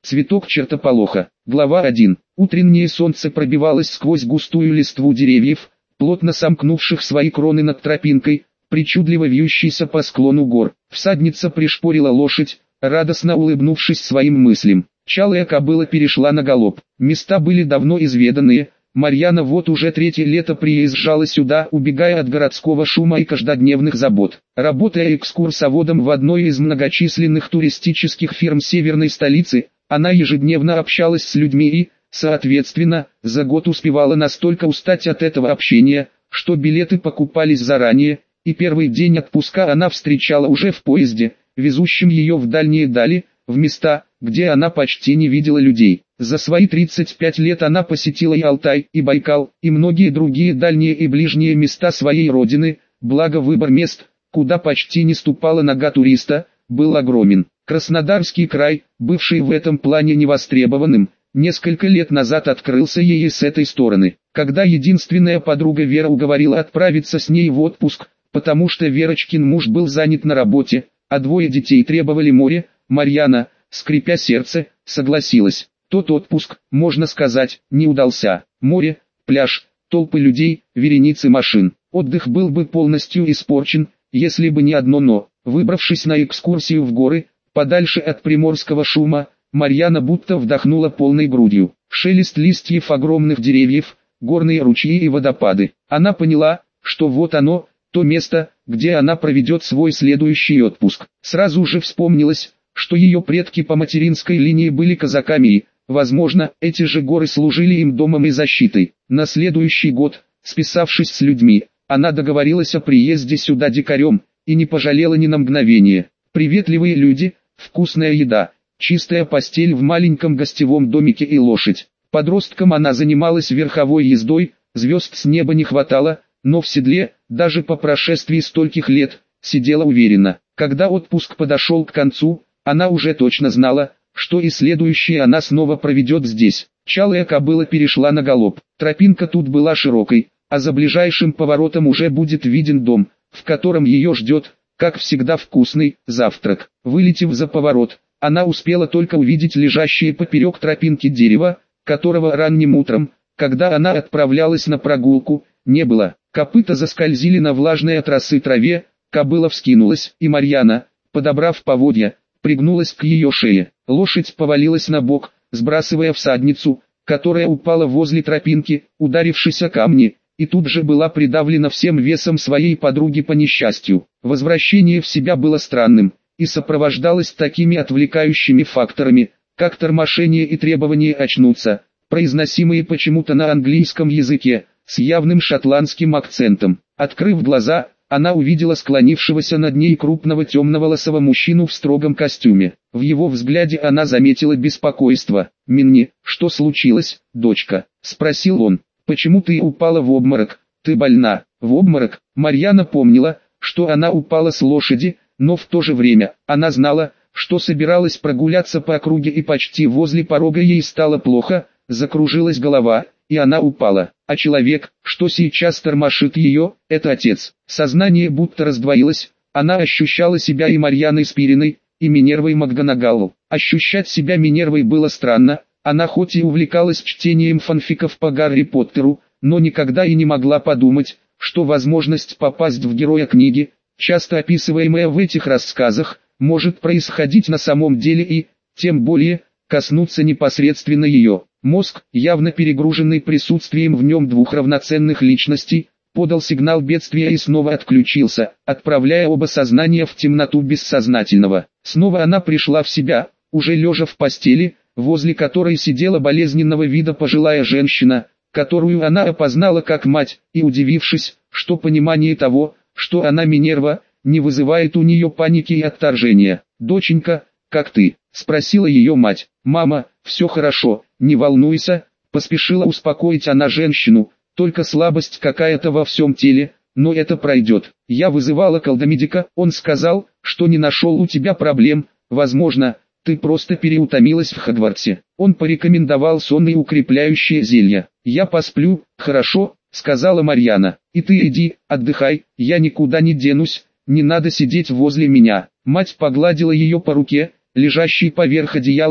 Цветок чертополоха. Глава 1. Утреннее солнце пробивалось сквозь густую листву деревьев, плотно сомкнувших свои кроны над тропинкой, причудливо вьющейся по склону гор. Всадница пришпорила лошадь, радостно улыбнувшись своим мыслям. Чалая кобыла перешла на галоп. Места были давно изведанные. Марьяна вот уже третье лето приезжала сюда, убегая от городского шума и каждодневных забот. Работая экскурсоводом в одной из многочисленных туристических фирм северной столицы, она ежедневно общалась с людьми и, соответственно, за год успевала настолько устать от этого общения, что билеты покупались заранее, и первый день отпуска она встречала уже в поезде, везущем ее в дальние дали, в места, где она почти не видела людей. За свои 35 лет она посетила и Алтай, и Байкал, и многие другие дальние и ближние места своей родины, благо выбор мест, куда почти не ступала нога туриста, был огромен. Краснодарский край, бывший в этом плане невостребованным, несколько лет назад открылся ей с этой стороны. Когда единственная подруга Вера уговорила отправиться с ней в отпуск, потому что Верочкин муж был занят на работе, а двое детей требовали моря, Марьяна, скрипя сердце, согласилась. Тот отпуск, можно сказать, не удался. Море, пляж, толпы людей, вереницы машин. Отдых был бы полностью испорчен, если бы не одно «но». Выбравшись на экскурсию в горы, подальше от приморского шума, Марьяна будто вдохнула полной грудью. Шелест листьев огромных деревьев, горные ручьи и водопады. Она поняла, что вот оно, то место, где она проведет свой следующий отпуск. Сразу же вспомнилось, что ее предки по материнской линии были казаками и, возможно, эти же горы служили им домом и защитой. На следующий год, списавшись с людьми, она договорилась о приезде сюда дикарем, и не пожалела ни на мгновение. Приветливые люди, вкусная еда, чистая постель в маленьком гостевом домике и лошадь. Подростком она занималась верховой ездой, звезд с неба не хватало, но в седле, даже по прошествии стольких лет, сидела уверенно. Когда отпуск подошел к концу, она уже точно знала, что и следующее она снова проведет здесь. Чалая кобыла перешла на галоп. Тропинка тут была широкой, а за ближайшим поворотом уже будет виден дом, в котором ее ждет, как всегда, вкусный завтрак. Вылетев за поворот, она успела только увидеть лежащее поперек тропинки дерево, которого ранним утром, когда она отправлялась на прогулку, не было. Копыта заскользили на влажной от росы траве, кобыла вскинулась, и Марьяна, подобрав поводья, пригнулась к ее шее. Лошадь повалилась на бок, сбрасывая всадницу, которая упала возле тропинки, ударившись о камни, и тут же была придавлена всем весом своей подруги по несчастью. Возвращение в себя было странным, и сопровождалось такими отвлекающими факторами, как тормошение и требование очнуться, произносимые почему-то на английском языке, с явным шотландским акцентом. Открыв глаза, она увидела склонившегося над ней крупного темного лысого мужчину в строгом костюме. В его взгляде она заметила беспокойство. «Минни, что случилось, дочка?» – спросил он. «Почему ты упала в обморок? Ты больна?» В обморок. Марьяна помнила, что она упала с лошади, но в то же время, она знала, что собиралась прогуляться по округе и почти возле порога ей стало плохо, закружилась голова, и она упала. А человек, что сейчас тормошит ее, это отец. Сознание будто раздвоилось, она ощущала себя и Марьяной Спириной, и Минервой МакГонагалл. Ощущать себя Минервой было странно, она хоть и увлекалась чтением фанфиков по Гарри Поттеру, но никогда и не могла подумать, что возможность попасть в героя книги, часто описываемая в этих рассказах, может происходить на самом деле и, тем более, коснуться непосредственно ее. Мозг, явно перегруженный присутствием в нем двух равноценных личностей, подал сигнал бедствия и снова отключился, отправляя оба сознания в темноту бессознательного. Снова она пришла в себя, уже лежа в постели, возле которой сидела болезненного вида пожилая женщина, которую она опознала как мать, и удивившись, что понимание того, что она Минерва, не вызывает у нее паники и отторжения. «Доченька, как ты?» – спросила ее мать. «Мама, все хорошо, не волнуйся», – поспешила успокоить она женщину, «только слабость какая-то во всем теле, но это пройдет. Я вызывала колдомедика, он сказал, что не нашел у тебя проблем, возможно, ты просто переутомилась в Хогвартсе. Он порекомендовал сонные укрепляющие зелья. Я посплю, хорошо?» – сказала Марьяна. «И ты иди, отдыхай, я никуда не денусь, не надо сидеть возле меня». Мать погладила ее по руке, лежащей поверх одеяла,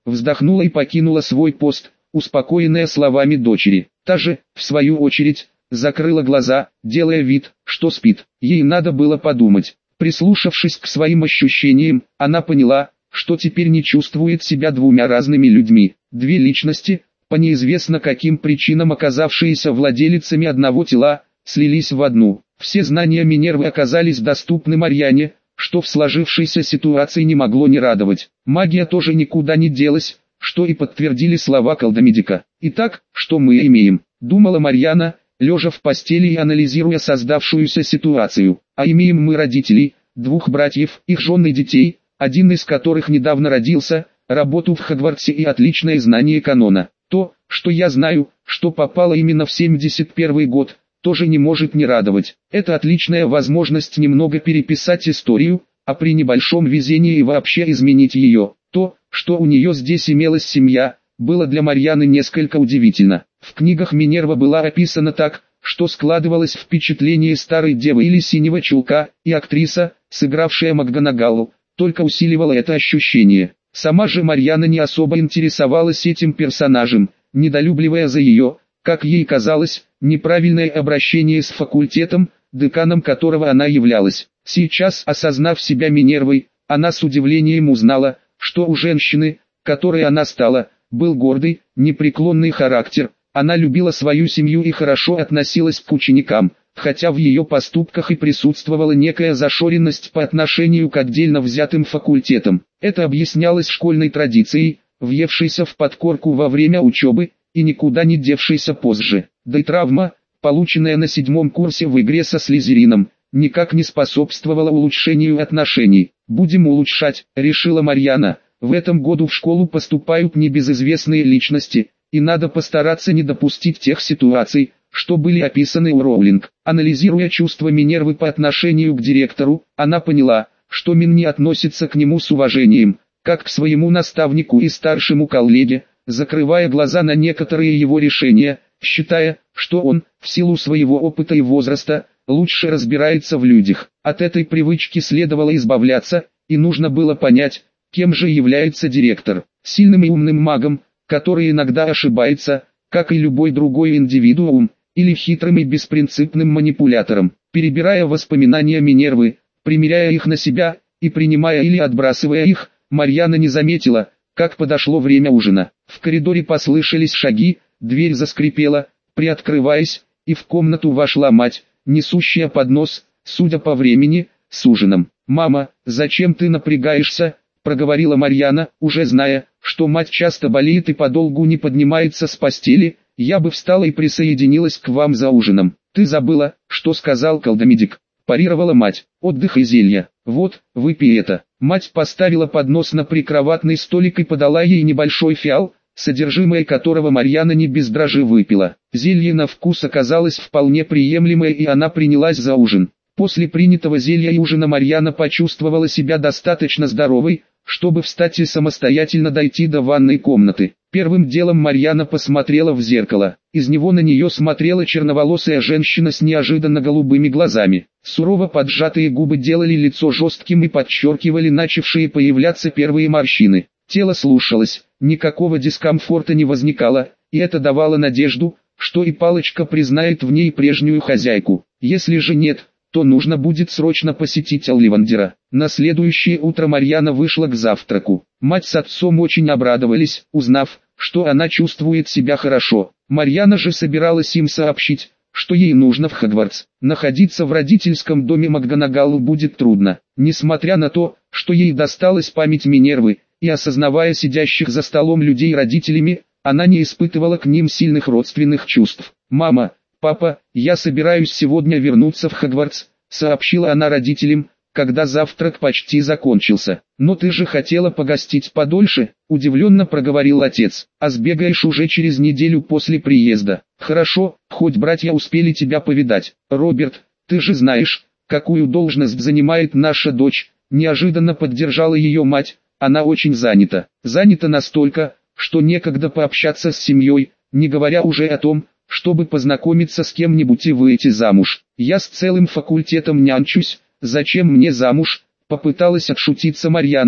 вздохнула и покинула свой пост, успокоенная словами дочери. Та же, в свою очередь, закрыла глаза, делая вид, что спит. Ей надо было подумать. Прислушавшись к своим ощущениям, она поняла, что теперь не чувствует себя двумя разными людьми. Две личности, по неизвестно каким причинам оказавшиеся владелицами одного тела, слились в одну. Все знания Минервы оказались доступны Марьяне, что в сложившейся ситуации не могло не радовать. Магия тоже никуда не делась, что и подтвердили слова колдомедика. «Итак, что мы имеем?» – думала Марьяна, лежа в постели и анализируя создавшуюся ситуацию. «А имеем мы родителей, двух братьев, их жен и детей, один из которых недавно родился, работу в Хогвартсе и отличное знание канона. То, что я знаю, что попало именно в 71 год, тоже не может не радовать. Это отличная возможность немного переписать историю, а при небольшом везении и вообще изменить ее. То, что у нее здесь имелась семья, было для Марьяны несколько удивительно. В книгах Минерва была описана так, что складывалось впечатление старой девы или синего чулка, и актриса, сыгравшая МакГонагалл, только усиливала это ощущение. Сама же Марьяна не особо интересовалась этим персонажем, недолюбливая за ее, как ей казалось, неправильное обращение с факультетом, деканом которого она являлась. Сейчас, осознав себя Минервой, она с удивлением узнала, что у женщины, которой она стала, был гордый, непреклонный характер. Она любила свою семью и хорошо относилась к ученикам, хотя в ее поступках и присутствовала некая зашоренность по отношению к отдельно взятым факультетам. Это объяснялось школьной традицией, въевшейся в подкорку во время учебы, и никуда не девшейся позже. Да и травма, полученная на 7-м курсе в игре со Слизерином, никак не способствовала улучшению отношений. «Будем улучшать», — решила Марьяна. «В этом году в школу поступают небезызвестные личности, и надо постараться не допустить тех ситуаций, что были описаны у Роулинг». Анализируя чувства Минервы по отношению к директору, она поняла, что Мин не относится к нему с уважением, как к своему наставнику и старшему коллеге, закрывая глаза на некоторые его решения, считая, что он, в силу своего опыта и возраста, лучше разбирается в людях. От этой привычки следовало избавляться, и нужно было понять, кем же является директор. Сильным и умным магом, который иногда ошибается, как и любой другой индивидуум, или хитрым и беспринципным манипулятором. Перебирая воспоминания Минервы, примеряя их на себя, и принимая или отбрасывая их, Марьяна не заметила, как подошло время ужина. В коридоре послышались шаги, дверь заскрипела, приоткрываясь, и в комнату вошла мать, несущая поднос, судя по времени, с ужином. «Мама, зачем ты напрягаешься?» – проговорила Марьяна, уже зная, что мать часто болеет и подолгу не поднимается с постели. «Я бы встала и присоединилась к вам за ужином». «Ты забыла, что сказал колдомедик», – парировала мать. «Отдых и зелья. Вот, выпей это». Мать поставила поднос на прикроватный столик и подала ей небольшой фиал, содержимое которого Марьяна не без дрожи выпила. Зелье на вкус оказалось вполне приемлемое, и она принялась за ужин. После принятого зелья и ужина Марьяна почувствовала себя достаточно здоровой, чтобы встать и самостоятельно дойти до ванной комнаты. Первым делом Марьяна посмотрела в зеркало. Из него на нее смотрела черноволосая женщина с неожиданно голубыми глазами. Сурово поджатые губы делали лицо жестким и подчеркивали начавшие появляться первые морщины. Тело слушалось, никакого дискомфорта не возникало, и это давало надежду, что и палочка признает в ней прежнюю хозяйку. Если же нет, то нужно будет срочно посетить Олливандера. На следующее утро Марьяна вышла к завтраку. Мать с отцом очень обрадовались, узнав, что она чувствует себя хорошо. Марьяна же собиралась им сообщить, что ей нужно в Хогвартс. Находиться в родительском доме МакГонагалл будет трудно. Несмотря на то, что ей досталась память Минервы, и осознавая сидящих за столом людей родителями, она не испытывала к ним сильных родственных чувств. «Мама, папа, я собираюсь сегодня вернуться в Хогвартс», — сообщила она родителям, когда завтрак почти закончился. «Но ты же хотела погостить подольше», — удивленно проговорил отец. «А сбегаешь уже через неделю после приезда». «Хорошо, хоть братья успели тебя повидать. Роберт, ты же знаешь, какую должность занимает наша дочь», — неожиданно поддержала ее мать. «Она очень занята. Занята настолько, что некогда пообщаться с семьей, не говоря уже о том, чтобы познакомиться с кем-нибудь и выйти замуж. Я с целым факультетом нянчусь, зачем мне замуж?» — попыталась отшутиться Марьяна,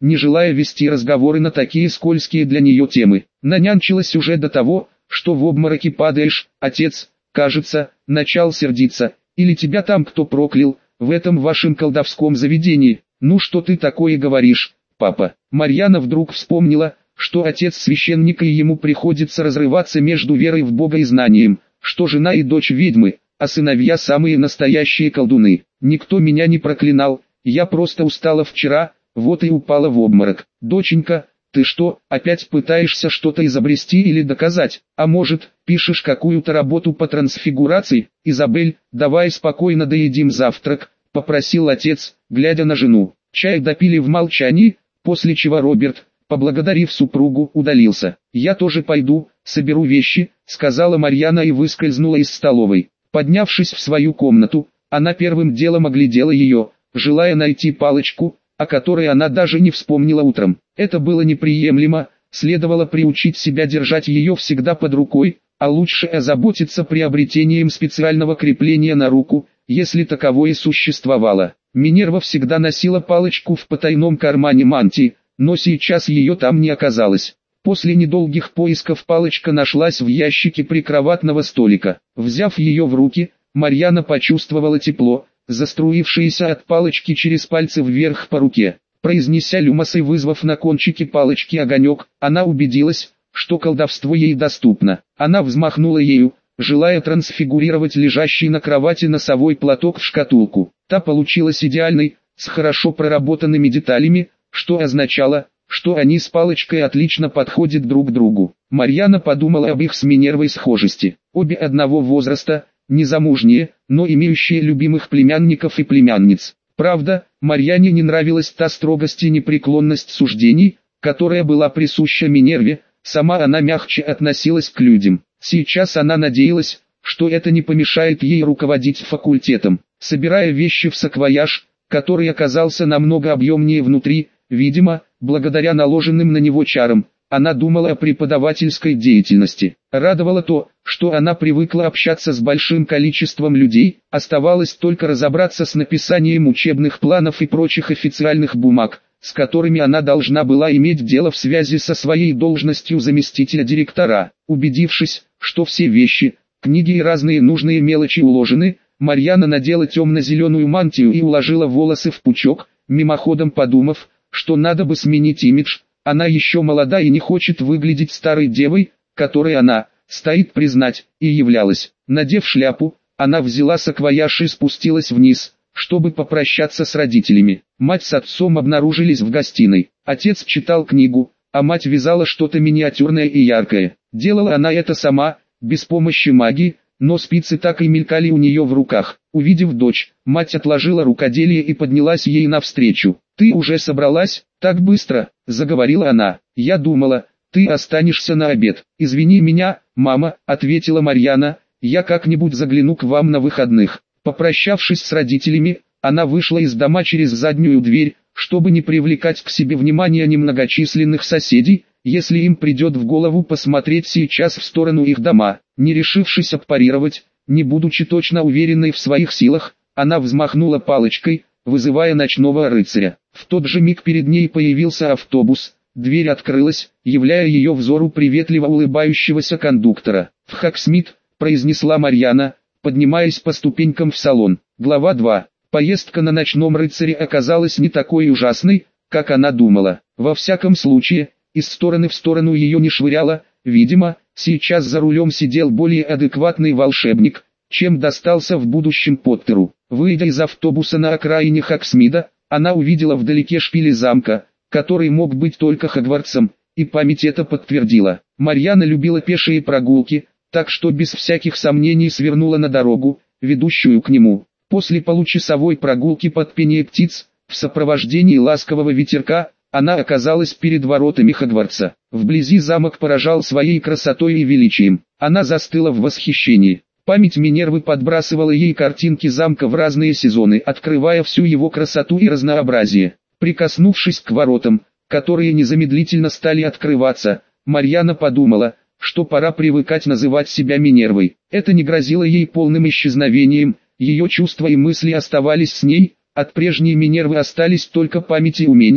не желая вести разговоры на такие скользкие для нее темы. Нанянчилась уже до того, что в обмороке падаешь. Отец, кажется, начал сердиться. Или тебя там кто проклял, в этом вашем колдовском заведении? Ну что ты такое говоришь, папа? Марьяна вдруг вспомнила, что отец священник и ему приходится разрываться между верой в Бога и знанием, что жена и дочь ведьмы, а сыновья самые настоящие колдуны. Никто меня не проклинал, я просто устала вчера, вот и упала в обморок. Доченька, ты что, опять пытаешься что-то изобрести или доказать? А может, пишешь какую-то работу по трансфигурации? Изабель, давай спокойно доедим завтрак, попросил отец, глядя на жену. Чай допили в молчании, после чего Роберт, поблагодарив супругу, удалился. «Я тоже пойду, соберу вещи», — сказала Марьяна и выскользнула из столовой. Поднявшись в свою комнату, она первым делом оглядела ее, желая найти палочку, о которой она даже не вспомнила утром. Это было неприемлемо, следовало приучить себя держать ее всегда под рукой, а лучше озаботиться приобретением специального крепления на руку, если таковое существовало. Минерва всегда носила палочку в потайном кармане мантии, но сейчас ее там не оказалось. После недолгих поисков палочка нашлась в ящике прикроватного столика. Взяв ее в руки, Марьяна почувствовала тепло, заструившееся от палочки через пальцы вверх по руке. Произнеся люмос и вызвав на кончике палочки огонек, она убедилась, что колдовство ей доступно. Она взмахнула ею, желая трансфигурировать лежащий на кровати носовой платок в шкатулку. Та получилась идеальной, с хорошо проработанными деталями, что означало, что они с палочкой отлично подходят друг к другу. Марьяна подумала об их с Минервой схожести. Обе одного возраста, незамужние, но имеющие любимых племянников и племянниц. Правда, Марьяне не нравилась та строгость и непреклонность суждений, которая была присуща Минерве, сама она мягче относилась к людям. Сейчас она надеялась, что это не помешает ей руководить факультетом. Собирая вещи в саквояж, который оказался намного объемнее внутри, видимо, благодаря наложенным на него чарам, она думала о преподавательской деятельности. Радовало то, что она привыкла общаться с большим количеством людей, оставалось только разобраться с написанием учебных планов и прочих официальных бумаг, с которыми она должна была иметь дело в связи со своей должностью заместителя директора. Убедившись, что все вещи, книги и разные нужные мелочи уложены, Марьяна надела темно-зеленую мантию и уложила волосы в пучок, мимоходом подумав, что надо бы сменить имидж. Она еще молода и не хочет выглядеть старой девой, которой она, стоит признать, и являлась. Надев шляпу, она взяла саквояж и спустилась вниз, чтобы попрощаться с родителями. Мать с отцом обнаружились в гостиной. Отец читал книгу, а мать вязала что-то миниатюрное и яркое. Делала она это сама, без помощи магии, но спицы так и мелькали у нее в руках. Увидев дочь, мать отложила рукоделие и поднялась ей навстречу. «Ты уже собралась, так быстро?» – заговорила она. «Я думала, ты останешься на обед». «Извини меня, мама», – ответила Марьяна, – «я как-нибудь загляну к вам на выходных». Попрощавшись с родителями, она вышла из дома через заднюю дверь, чтобы не привлекать к себе внимания немногочисленных соседей, если им придет в голову посмотреть сейчас в сторону их дома. Не решившись отпарировать, не будучи точно уверенной в своих силах, она взмахнула палочкой, вызывая ночного рыцаря. В тот же миг перед ней появился автобус, дверь открылась, являя ее взору приветливо улыбающегося кондуктора. «В Хаксмит», — произнесла Марьяна, поднимаясь по ступенькам в салон. Глава 2. Поездка на ночном рыцаре оказалась не такой ужасной, как она думала. Во всяком случае, из стороны в сторону ее не швыряло, видимо, сейчас за рулем сидел более адекватный волшебник, чем достался в будущем Поттеру. Выйдя из автобуса на окраине Хаксмида, она увидела вдалеке шпили замка, который мог быть только Хогвартсом, и память это подтвердила. Марьяна любила пешие прогулки, так что без всяких сомнений свернула на дорогу, ведущую к нему. После получасовой прогулки под пение птиц, в сопровождении ласкового ветерка, она оказалась перед воротами Хогвартса. Вблизи замок поражал своей красотой и величием. Она застыла в восхищении. Память Минервы подбрасывала ей картинки замка в разные сезоны, открывая всю его красоту и разнообразие. Прикоснувшись к воротам, которые незамедлительно стали открываться, Марьяна подумала, что пора привыкать называть себя Минервой. Это не грозило ей полным исчезновением, ее чувства и мысли оставались с ней, от прежней Минервы остались только память и умения,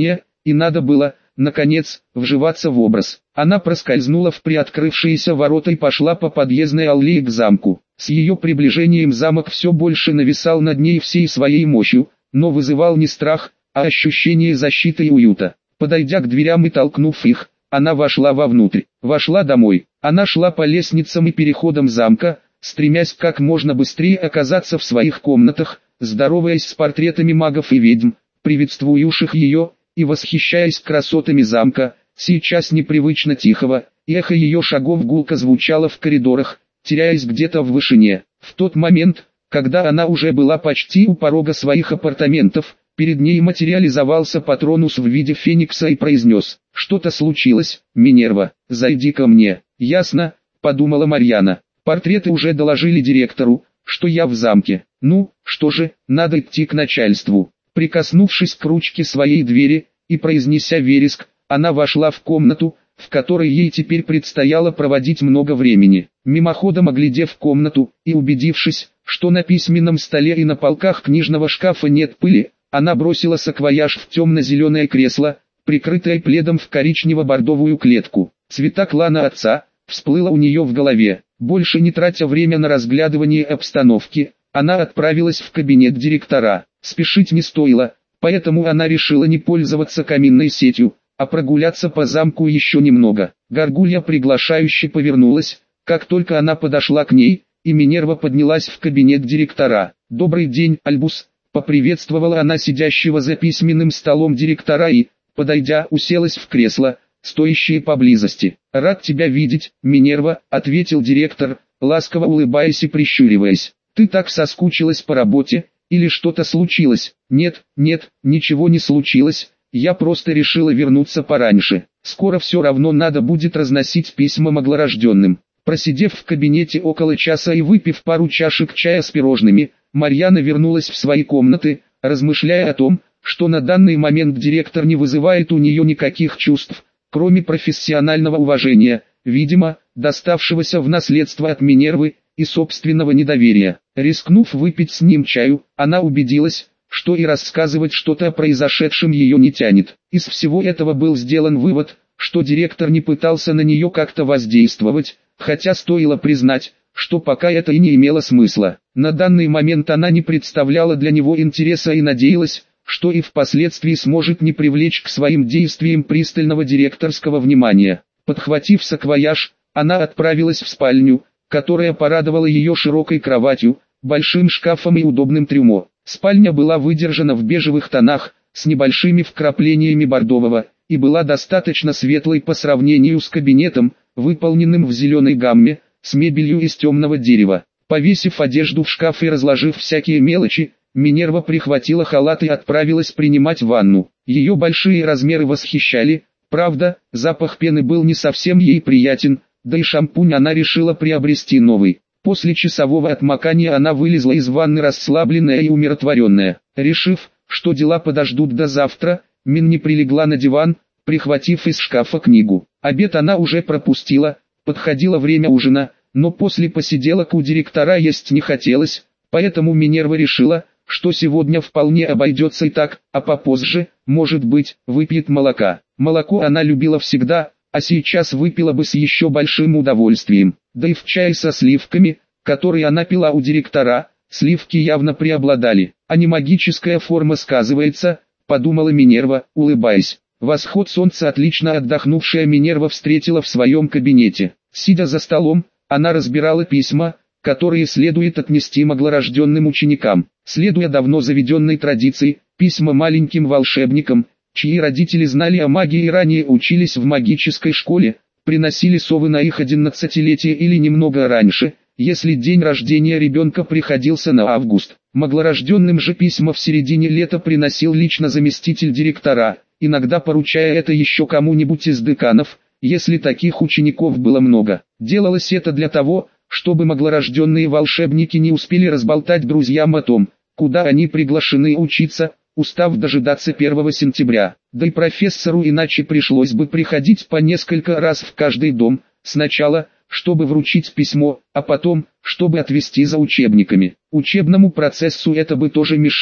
и надо было, наконец, вживаться в образ. Она проскользнула в приоткрывшиеся ворота и пошла по подъездной аллее к замку. С ее приближением замок все больше нависал над ней всей своей мощью, но вызывал не страх, а ощущение защиты и уюта. Подойдя к дверям и толкнув их, она вошла вовнутрь. Вошла домой. Она шла по лестницам и переходам замка, стремясь как можно быстрее оказаться в своих комнатах, здороваясь с портретами магов и ведьм, приветствующих ее, и восхищаясь красотами замка, сейчас непривычно тихого, и эхо ее шагов гулко звучало в коридорах, теряясь где-то в вышине. В тот момент, когда она уже была почти у порога своих апартаментов, перед ней материализовался Патронус в виде феникса и произнес: «Что-то случилось, Минерва, зайди ко мне». «Ясно», — подумала Марьяна. «Портреты уже доложили директору, что я в замке. Ну, что же, надо идти к начальству». Прикоснувшись к ручке своей двери и произнеся вереск, она вошла в комнату, в которой ей теперь предстояло проводить много времени. Мимоходом оглядев комнату и убедившись, что на письменном столе и на полках книжного шкафа нет пыли, она бросила саквояж в темно-зеленое кресло, прикрытое пледом в коричнево-бордовую клетку. Цвета клана отца всплыло у нее в голове. Больше не тратя время на разглядывание обстановки, она отправилась в кабинет директора. Спешить не стоило, поэтому она решила не пользоваться каминной сетью, а прогуляться по замку еще немного. Горгулья приглашающе повернулась, как только она подошла к ней, и Минерва поднялась в кабинет директора. «Добрый день, Альбус», — поприветствовала она сидящего за письменным столом директора и, подойдя, уселась в кресло, стоящее поблизости. «Рад тебя видеть, Минерва», — ответил директор, ласково улыбаясь и прищуриваясь. «Ты так соскучилась по работе, или что-то случилось?» «Нет, ничего не случилось, я просто решила вернуться пораньше. Скоро все равно надо будет разносить письма маглорожденным». Просидев в кабинете около часа и выпив пару чашек чая с пирожными, Марьяна вернулась в свои комнаты, размышляя о том, что на данный момент директор не вызывает у нее никаких чувств, кроме профессионального уважения, видимо, доставшегося в наследство от Минервы, и собственного недоверия. Рискнув выпить с ним чаю, она убедилась, что и рассказывать что-то о произошедшем ее не тянет. Из всего этого был сделан вывод, что директор не пытался на нее как-то воздействовать, хотя стоило признать, что пока это и не имело смысла. На данный момент она не представляла для него интереса и надеялась, что и впоследствии сможет не привлечь к своим действиям пристального директорского внимания. Подхватив саквояж, она отправилась в спальню, которая порадовала ее широкой кроватью, большим шкафом и удобным трюмо. Спальня была выдержана в бежевых тонах, с небольшими вкраплениями бордового, и была достаточно светлой по сравнению с кабинетом, выполненным в зеленой гамме, с мебелью из темного дерева. Повесив одежду в шкаф и разложив всякие мелочи, Минерва прихватила халат и отправилась принимать ванну. Ее большие размеры восхищали, правда, запах пены был не совсем ей приятен, да и шампунь она решила приобрести новый. После часового отмокания она вылезла из ванны расслабленная и умиротворенная. Решив, что дела подождут до завтра, Минни прилегла на диван, прихватив из шкафа книгу. Обед она уже пропустила, подходило время ужина, но после посиделок у директора есть не хотелось, поэтому Минерва решила, что сегодня вполне обойдется и так, а попозже, может быть, выпьет молока. Молоко она любила всегда, а сейчас выпила бы с еще большим удовольствием. Да и в чае со сливками, который она пила у директора, сливки явно преобладали. А не магическая форма сказывается, подумала Минерва, улыбаясь. Восход солнца отлично отдохнувшая Минерва встретила в своем кабинете. Сидя за столом, она разбирала письма, которые следует отнести маглорожденным ученикам. Следуя давно заведенной традиции, письма маленьким волшебникам, чьи родители знали о магии и ранее учились в магической школе, приносили совы на их 11-летие или немного раньше, если день рождения ребенка приходился на август. Маглорожденным же письма в середине лета приносил лично заместитель директора, иногда поручая это еще кому-нибудь из деканов, если таких учеников было много. Делалось это для того, чтобы маглорожденные волшебники не успели разболтать друзьям о том, куда они приглашены учиться, устав дожидаться 1 сентября. Да и профессору иначе пришлось бы приходить по несколько раз в каждый дом, сначала, чтобы вручить письмо, а потом, чтобы отвезти за учебниками. Учебному процессу это бы тоже мешало.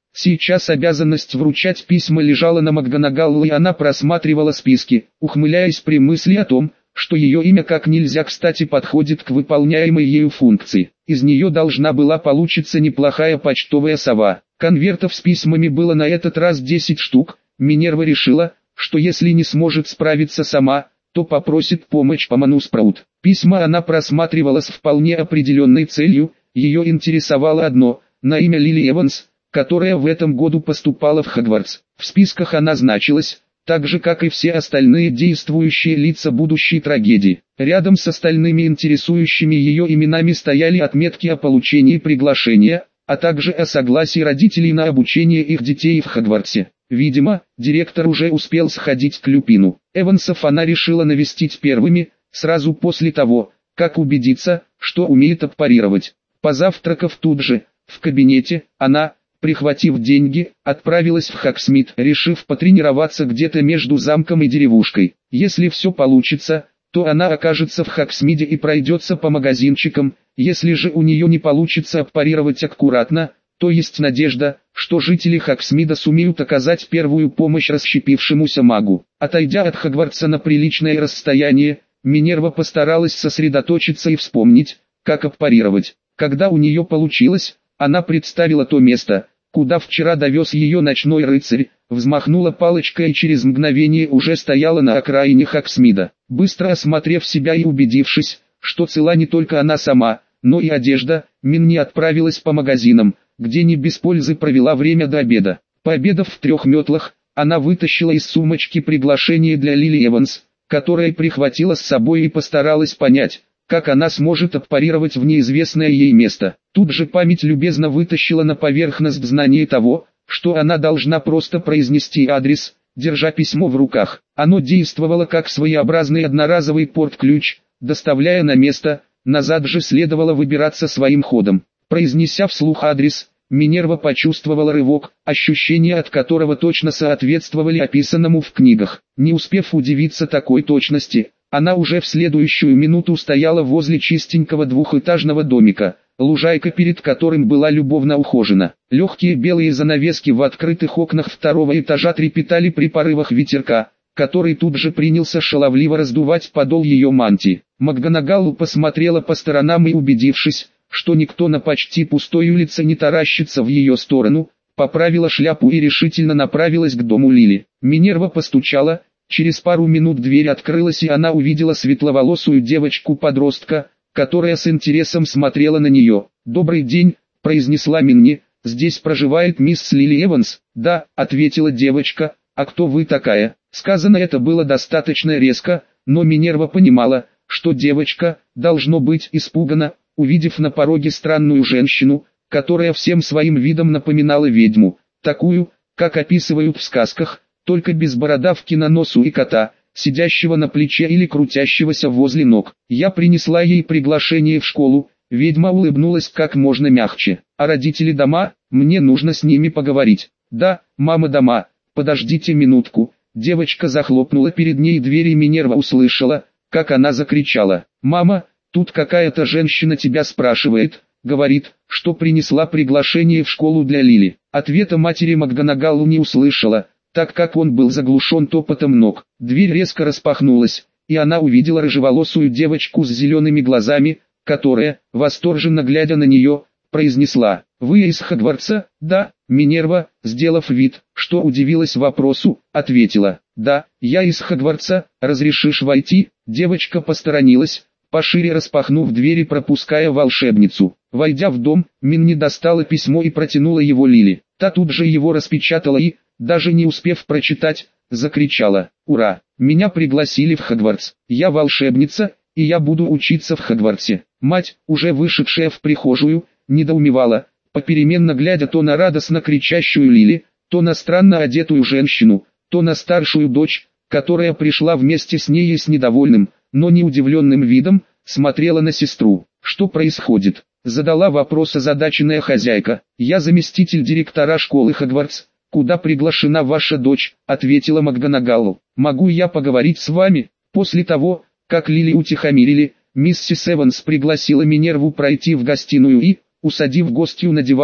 Сейчас обязанность вручать письма лежала на МакГонагалл, и она просматривала списки, ухмыляясь при мысли о том, что ее имя как нельзя кстати подходит к выполняемой ею функции. Из нее должна была получиться неплохая почтовая сова. Конвертов с письмами было на этот раз 10 штук. Минерва решила, что если не сможет справиться сама, то попросит помощь по Мануспраут. Письма она просматривала с вполне определенной целью. Ее интересовало одно, на имя Лили Эванс, которая в этом году поступала в Хогвартс. В списках она значилась, так же как и все остальные действующие лица будущей трагедии. Рядом с остальными интересующими ее именами стояли отметки о получении приглашения, а также о согласии родителей на обучение их детей в Хогвартсе. Видимо, директор уже успел сходить к Люпину. Эвансов она решила навестить первыми, сразу после того, как убедиться, что умеет аппарировать. Позавтракав тут же, в кабинете, она, прихватив деньги, отправилась в Хогсмит, решив потренироваться где-то между замком и деревушкой. Если все получится, то она окажется в Хогсмиде и пройдется по магазинчикам. Если же у нее не получится аппарировать аккуратно, то есть надежда, что жители Хогсмида сумеют оказать первую помощь расщепившемуся магу. Отойдя от Хогвартса на приличное расстояние, Минерва постаралась сосредоточиться и вспомнить, как аппарировать. Когда у нее получилось, она представила то место, куда вчера довез ее ночной рыцарь, взмахнула палочкой и через мгновение уже стояла на окраине Хогсмида. Быстро осмотрев себя и убедившись, что цела не только она сама, но и одежда, Минни отправилась по магазинам, где не без пользы провела время до обеда. Пообедав в 3 метлах, она вытащила из сумочки приглашение для Лили Эванс, которое прихватила с собой, и постаралась понять, как она сможет аппарировать в неизвестное ей место. Тут же память любезно вытащила на поверхность знание того, что она должна просто произнести адрес, держа письмо в руках. Оно действовало как своеобразный одноразовый порт-ключ, доставляя на место, назад же следовало выбираться своим ходом. Произнеся вслух адрес, Минерва почувствовала рывок, ощущения от которого точно соответствовали описанному в книгах. Не успев удивиться такой точности, она уже в следующую минуту стояла возле чистенького двухэтажного домика, лужайка перед которым была любовно ухожена. Легкие белые занавески в открытых окнах 2-го этажа трепетали при порывах ветерка, который тут же принялся шаловливо раздувать подол ее мантии. МакГонагалл посмотрела по сторонам и, убедившись, что никто на почти пустой улице не таращится в ее сторону, поправила шляпу и решительно направилась к дому Лили. Минерва постучала. Через пару минут дверь открылась, и она увидела светловолосую девочку-подростка, которая с интересом смотрела на нее. «Добрый день», — произнесла Минни, — «здесь проживает мисс Лили Эванс?» «Да», — ответила девочка, — «а кто вы такая?» Сказано это было достаточно резко, но Минерва понимала, что девочка, должно быть, испугана, увидев на пороге странную женщину, которая всем своим видом напоминала ведьму, такую, как описывают в сказках, только без бородавки на носу и кота, сидящего на плече или крутящегося возле ног. «Я принесла ей приглашение в школу», — ведьма улыбнулась как можно мягче. «А родители дома? Мне нужно с ними поговорить». «Да, мама дома, подождите минутку». Девочка захлопнула перед ней дверь, и Минерва услышала, как она закричала: «Мама, тут какая-то женщина тебя спрашивает, говорит, что принесла приглашение в школу для Лили». Ответа матери МакГонагалл не услышала, так как он был заглушен топотом ног. Дверь резко распахнулась, и она увидела рыжеволосую девочку с зелеными глазами, которая, восторженно глядя на нее, произнесла: «Вы из Хогвартса?» «Да». Минерва, сделав вид, что удивилась вопросу, ответила: «Да, я из Хогвартса, разрешишь войти?» Девочка посторонилась, пошире распахнув двери, пропуская волшебницу. Войдя в дом, Минни достала письмо и протянула его Лили. Та тут же его распечатала и, даже не успев прочитать, закричала: «Ура! Меня пригласили в Хогвартс! Я волшебница, и я буду учиться в Хогвартсе!» Мать, уже вышедшая в прихожую, недоумевала, попеременно глядя то на радостно кричащую Лили, то на странно одетую женщину, то на старшую дочь, которая пришла вместе с ней и с недовольным, но не удивленным видом, смотрела на сестру. «Что происходит?» — задала вопрос озадаченная хозяйка. «Я заместитель директора школы Хогвартс. Куда приглашена ваша дочь?» — ответила МакГонагалл. «Могу я поговорить с вами?» После того, как Лили утихомирили, миссис Эванс пригласила Минерву пройти в гостиную и, усадив гостью на диван,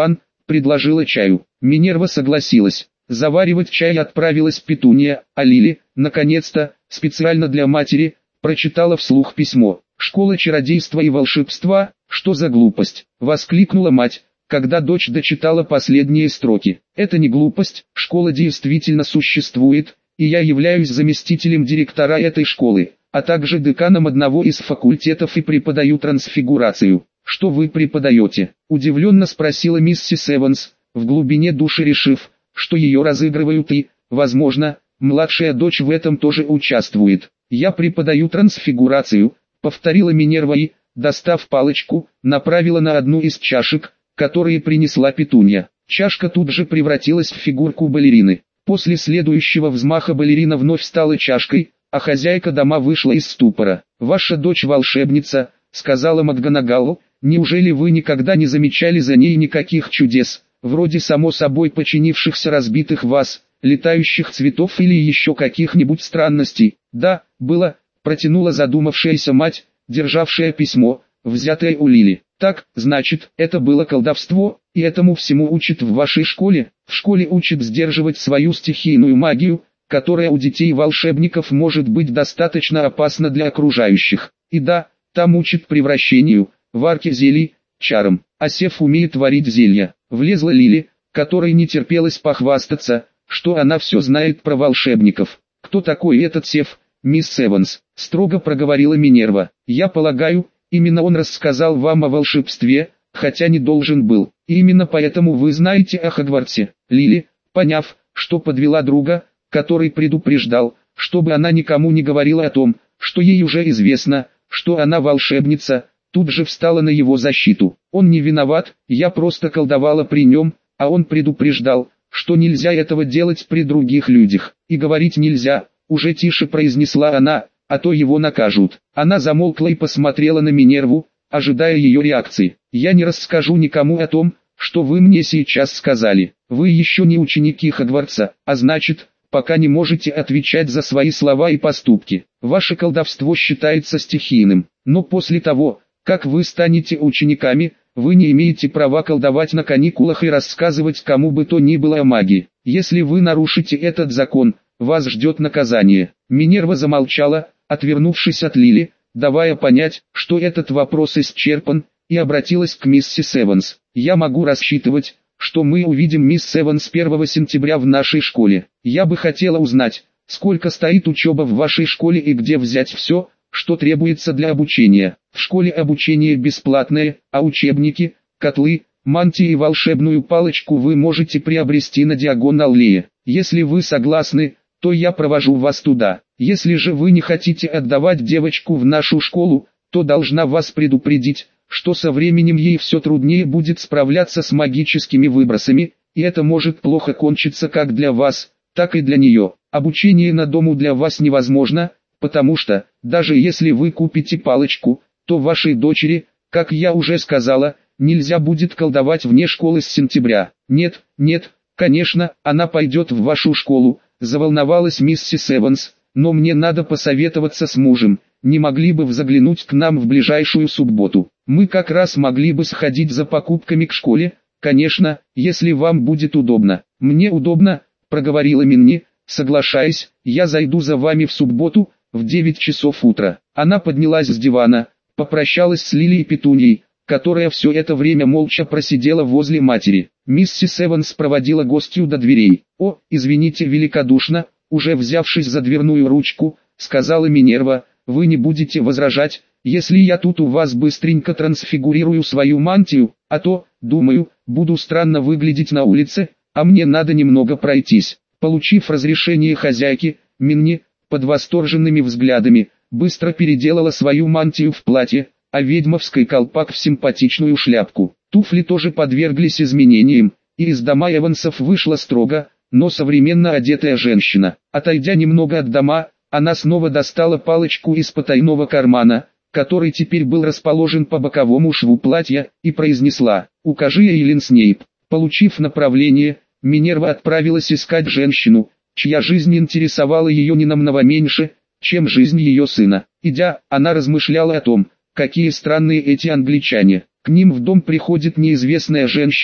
предложила чаю. Минерва согласилась. Заваривать чай отправилась Петуния, а Лили, наконец-то, специально для матери, прочитала вслух письмо. «Школа чародейства и волшебства, что за глупость?» — воскликнула мать, когда дочь дочитала последние строки. «Это не глупость, школа действительно существует, и я являюсь заместителем директора этой школы, а также деканом одного из факультетов и преподаю трансфигурацию». «Что вы преподаете?» — удивленно спросила миссис Эванс, в глубине души решив, что ее разыгрывают и, возможно, младшая дочь в этом тоже участвует. «Я преподаю трансфигурацию», — повторила Минерва и, достав палочку, направила на одну из чашек, которые принесла Петунья. Чашка тут же превратилась в фигурку балерины. После следующего взмаха балерина вновь стала чашкой, а хозяйка дома вышла из ступора. «Ваша дочь волшебница», — сказала МакГонагалл, — «неужели вы никогда не замечали за ней никаких чудес, вроде само собой починившихся разбитых ваз, летающих цветов или еще каких-нибудь странностей?» «Да, было», — протянула задумавшаяся мать, державшая письмо, взятое у Лили. «Так, значит, это было колдовство, и этому всему учат в вашей школе?» «В школе учат сдерживать свою стихийную магию, которая у детей-волшебников может быть достаточно опасна для окружающих. И да, там учат превращению, варке зелий, чарам. А Сеф умеет варить зелья». Влезла Лили, которой не терпелось похвастаться, что она все знает про волшебников. «Кто такой этот Сеф, мисс Эванс?» — строго проговорила Минерва. «Я полагаю, именно он рассказал вам о волшебстве, хотя не должен был. И именно поэтому вы знаете о Хогвартсе». Лили, поняв, что подвела друга, который предупреждал, чтобы она никому не говорила о том, что ей уже известно, что она волшебница, тут же встала на его защиту. «Он не виноват, я просто колдовала при нем, а он предупреждал, что нельзя этого делать при других людях. И говорить нельзя», уже тише произнесла она, «а то его накажут». Она замолкла и посмотрела на Минерву, ожидая ее реакции. «Я не расскажу никому о том, что вы мне сейчас сказали. Вы еще не ученики Хогвартса, а значит, пока не можете отвечать за свои слова и поступки. Ваше колдовство считается стихийным, но после того, как вы станете учениками, вы не имеете права колдовать на каникулах и рассказывать кому бы то ни было о магии. Если вы нарушите этот закон, вас ждет наказание». Минерва замолчала, отвернувшись от Лили, давая понять, что этот вопрос исчерпан, и обратилась к миссис Эванс. «Я могу рассчитывать, что мы увидим мисс Эванс 1 сентября в нашей школе. Я бы хотела узнать, сколько стоит учеба в вашей школе и где взять все, что требуется для обучения. В школе обучение бесплатное, а учебники, котлы, мантии и волшебную палочку вы можете приобрести на Диагон-аллее. Если вы согласны, то я провожу вас туда. Если же вы не хотите отдавать девочку в нашу школу, то должна вас предупредить, что со временем ей все труднее будет справляться с магическими выбросами, и это может плохо кончиться как для вас, так и для нее. Обучение на дому для вас невозможно, потому что, даже если вы купите палочку, то вашей дочери, как я уже сказала, нельзя будет колдовать вне школы с сентября. Нет, нет, конечно, она пойдет в вашу школу, заволновалась миссис Эванс, но мне надо посоветоваться с мужем, не могли бы вы заглянуть к нам в ближайшую субботу? Мы как раз могли бы сходить за покупками к школе, конечно, если вам будет удобно. Мне удобно, проговорила Минни, соглашаясь, я зайду за вами в субботу, в 9 часов утра. Она поднялась с дивана, попрощалась с Лили и Петуньей, которая все это время молча просидела возле матери. Миссис Эванс проводила гостью до дверей. «О, извините великодушно», уже взявшись за дверную ручку, сказала Минерва, «вы не будете возражать, если я тут у вас быстренько трансфигурирую свою мантию, а то, думаю, буду странно выглядеть на улице, а мне надо немного пройтись». Получив разрешение хозяйки, Минни, под восторженными взглядами, быстро переделала свою мантию в платье, а ведьмовский колпак в симпатичную шляпку. Туфли тоже подверглись изменениям, и из дома Эвансов вышла строго, но современно одетая женщина. Отойдя немного от дома, она снова достала палочку из потайного кармана, который теперь был расположен по боковому шву платья, и произнесла: «Укажи Эйлин Снейп». Получив направление, Минерва отправилась искать женщину, чья жизнь интересовала ее не намного меньше, чем жизнь ее сына. Идя, она размышляла о том, какие странные эти англичане. К ним в дом приходит неизвестная женщина,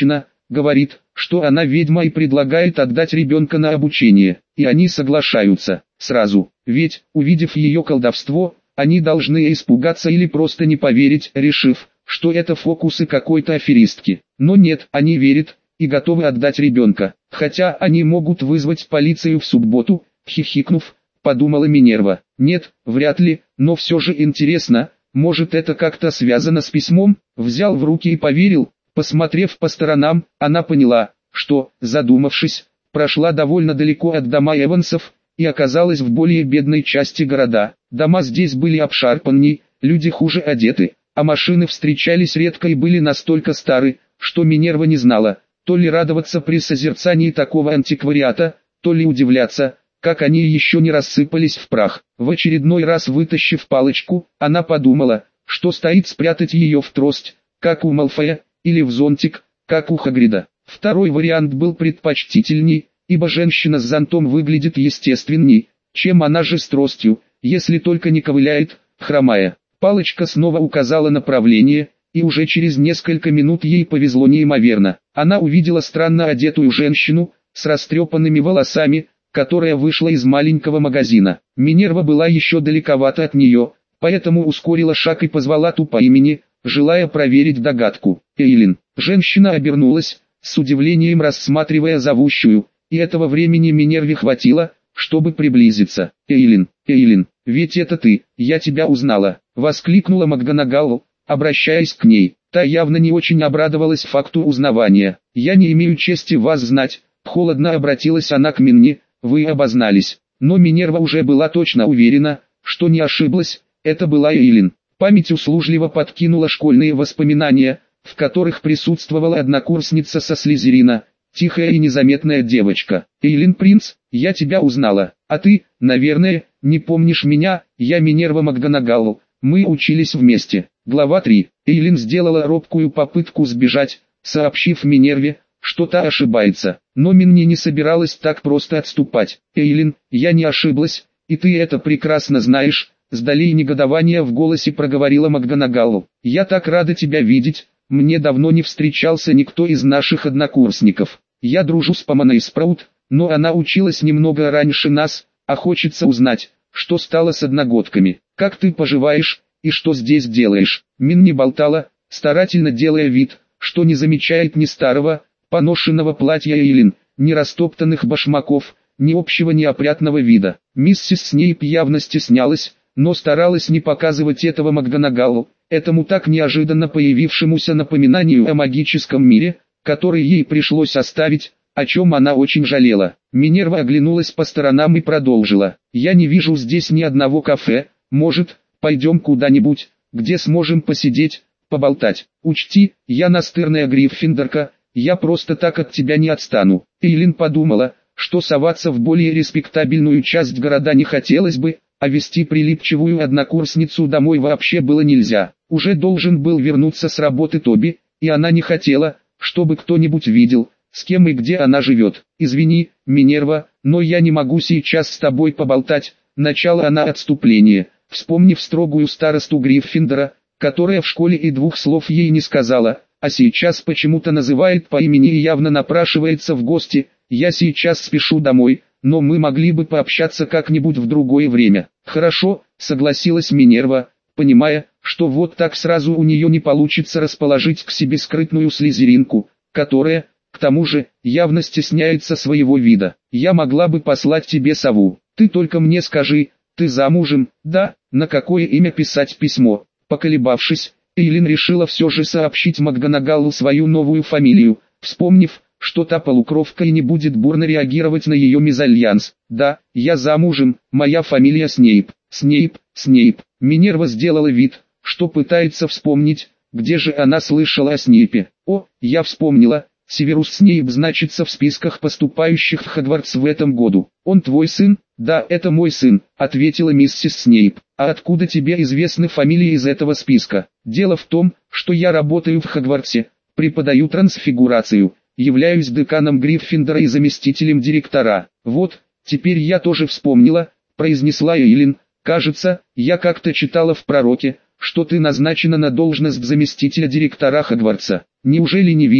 говорит, что она ведьма и предлагает отдать ребенка на обучение, и они соглашаются, сразу, ведь, увидев ее колдовство, они должны испугаться или просто не поверить, решив, что это фокусы какой-то аферистки. Но нет, они верят, и готовы отдать ребенка, хотя они могут вызвать полицию в субботу, хихикнув, подумала Минерва. Нет, вряд ли, но все же интересно, может это как-то связано с письмом, взял в руки и поверил. Посмотрев по сторонам, она поняла, что, задумавшись, прошла довольно далеко от дома Эвансов, и оказалась в более бедной части города. Дома здесь были обшарпанней, люди хуже одеты, а машины встречались редко и были настолько стары, что Минерва не знала, то ли радоваться при созерцании такого антиквариата, то ли удивляться, как они еще не рассыпались в прах. В очередной раз вытащив палочку, она подумала, что стоит спрятать ее в трость, как у Малфоя, или в зонтик, как у Хагрида. Второй вариант был предпочтительней, ибо женщина с зонтом выглядит естественней, чем она же с тростью, если только не ковыляет, хромая. Палочка снова указала направление, и уже через несколько минут ей повезло неимоверно. Она увидела странно одетую женщину, с растрепанными волосами, которая вышла из маленького магазина. Минерва была еще далековато от нее, поэтому ускорила шаг и позвала ту по имени, желая проверить догадку. Эйлин. Женщина обернулась, с удивлением рассматривая зовущую, и этого времени Минерве хватило, чтобы приблизиться. Эйлин, Эйлин, ведь это ты, я тебя узнала, воскликнула МакГонагал, обращаясь к ней. Та явно не очень обрадовалась факту узнавания. Я не имею чести вас знать, холодно обратилась она к Минни, вы обознались. Но Минерва уже была точно уверена, что не ошиблась, это была Эйлин. Память услужливо подкинула школьные воспоминания, в которых присутствовала однокурсница со Слизерина, тихая и незаметная девочка. Эйлин Принц, я тебя узнала, а ты, наверное, не помнишь меня, я Минерва МакГонагал, мы учились вместе. Глава 3. Эйлин сделала робкую попытку сбежать, сообщив Минерве, что та ошибается, но Минни не собиралась так просто отступать. Эйлин, я не ошиблась, и ты это прекрасно знаешь. С долей негодования в голосе проговорила МакГонагал. «Я так рада тебя видеть, мне давно не встречался никто из наших однокурсников. Я дружу с Поманой Спраут, но она училась немного раньше нас, а хочется узнать, что стало с одногодками. Как ты поживаешь, и что здесь делаешь?» Минни болтала, старательно делая вид, что не замечает ни старого, поношенного платья Эйлин, ни растоптанных башмаков, ни общего неопрятного вида. Миссис Снейп явно стеснялась, но старалась не показывать этого МакГонагалу, этому так неожиданно появившемуся напоминанию о магическом мире, который ей пришлось оставить, о чем она очень жалела. Минерва оглянулась по сторонам и продолжила. «Я не вижу здесь ни одного кафе, может, пойдем куда-нибудь, где сможем посидеть, поболтать. Учти, я настырная Гриффиндорка, я просто так от тебя не отстану». Эйлин подумала, что соваться в более респектабельную часть города не хотелось бы, а вести прилипчивую однокурсницу домой вообще было нельзя. Уже должен был вернуться с работы Тоби, и она не хотела, чтобы кто-нибудь видел, с кем и где она живет. «Извини, Минерва, но я не могу сейчас с тобой поболтать», начала она отступление, вспомнив строгую старосту Гриффиндора, которая в школе и двух слов ей не сказала, а сейчас почему-то называет по имени и явно напрашивается в гости. «Я сейчас спешу домой, но мы могли бы пообщаться как-нибудь в другое время». «Хорошо», согласилась Минерва, понимая, что вот так сразу у нее не получится расположить к себе скрытную слизеринку, которая, к тому же, явно стесняется своего вида. «Я могла бы послать тебе сову. Ты только мне скажи, ты замужем?» «Да». «На какое имя писать письмо?» Поколебавшись, Эйлин решила все же сообщить МакГонагалу свою новую фамилию, вспомнив, что та полукровка и не будет бурно реагировать на ее мезальянс. «Да, я замужем, моя фамилия Снейп». «Снейп, Снейп». Минерва сделала вид, что пытается вспомнить, где же она слышала о Снейпе. «О, я вспомнила, Северус Снейп значится в списках поступающих в Хогвартс в этом году. Он твой сын?» «Да, это мой сын», ответила миссис Снейп. «А откуда тебе известны фамилии из этого списка?» «Дело в том, что я работаю в Хогвартсе, преподаю трансфигурацию, являюсь деканом Гриффиндора и заместителем директора». «Вот, теперь я тоже вспомнила», произнесла Эйлин. «Кажется, я как-то читала в пророке, что ты назначена на должность заместителя директора Хогвартса. Неужели не видела?»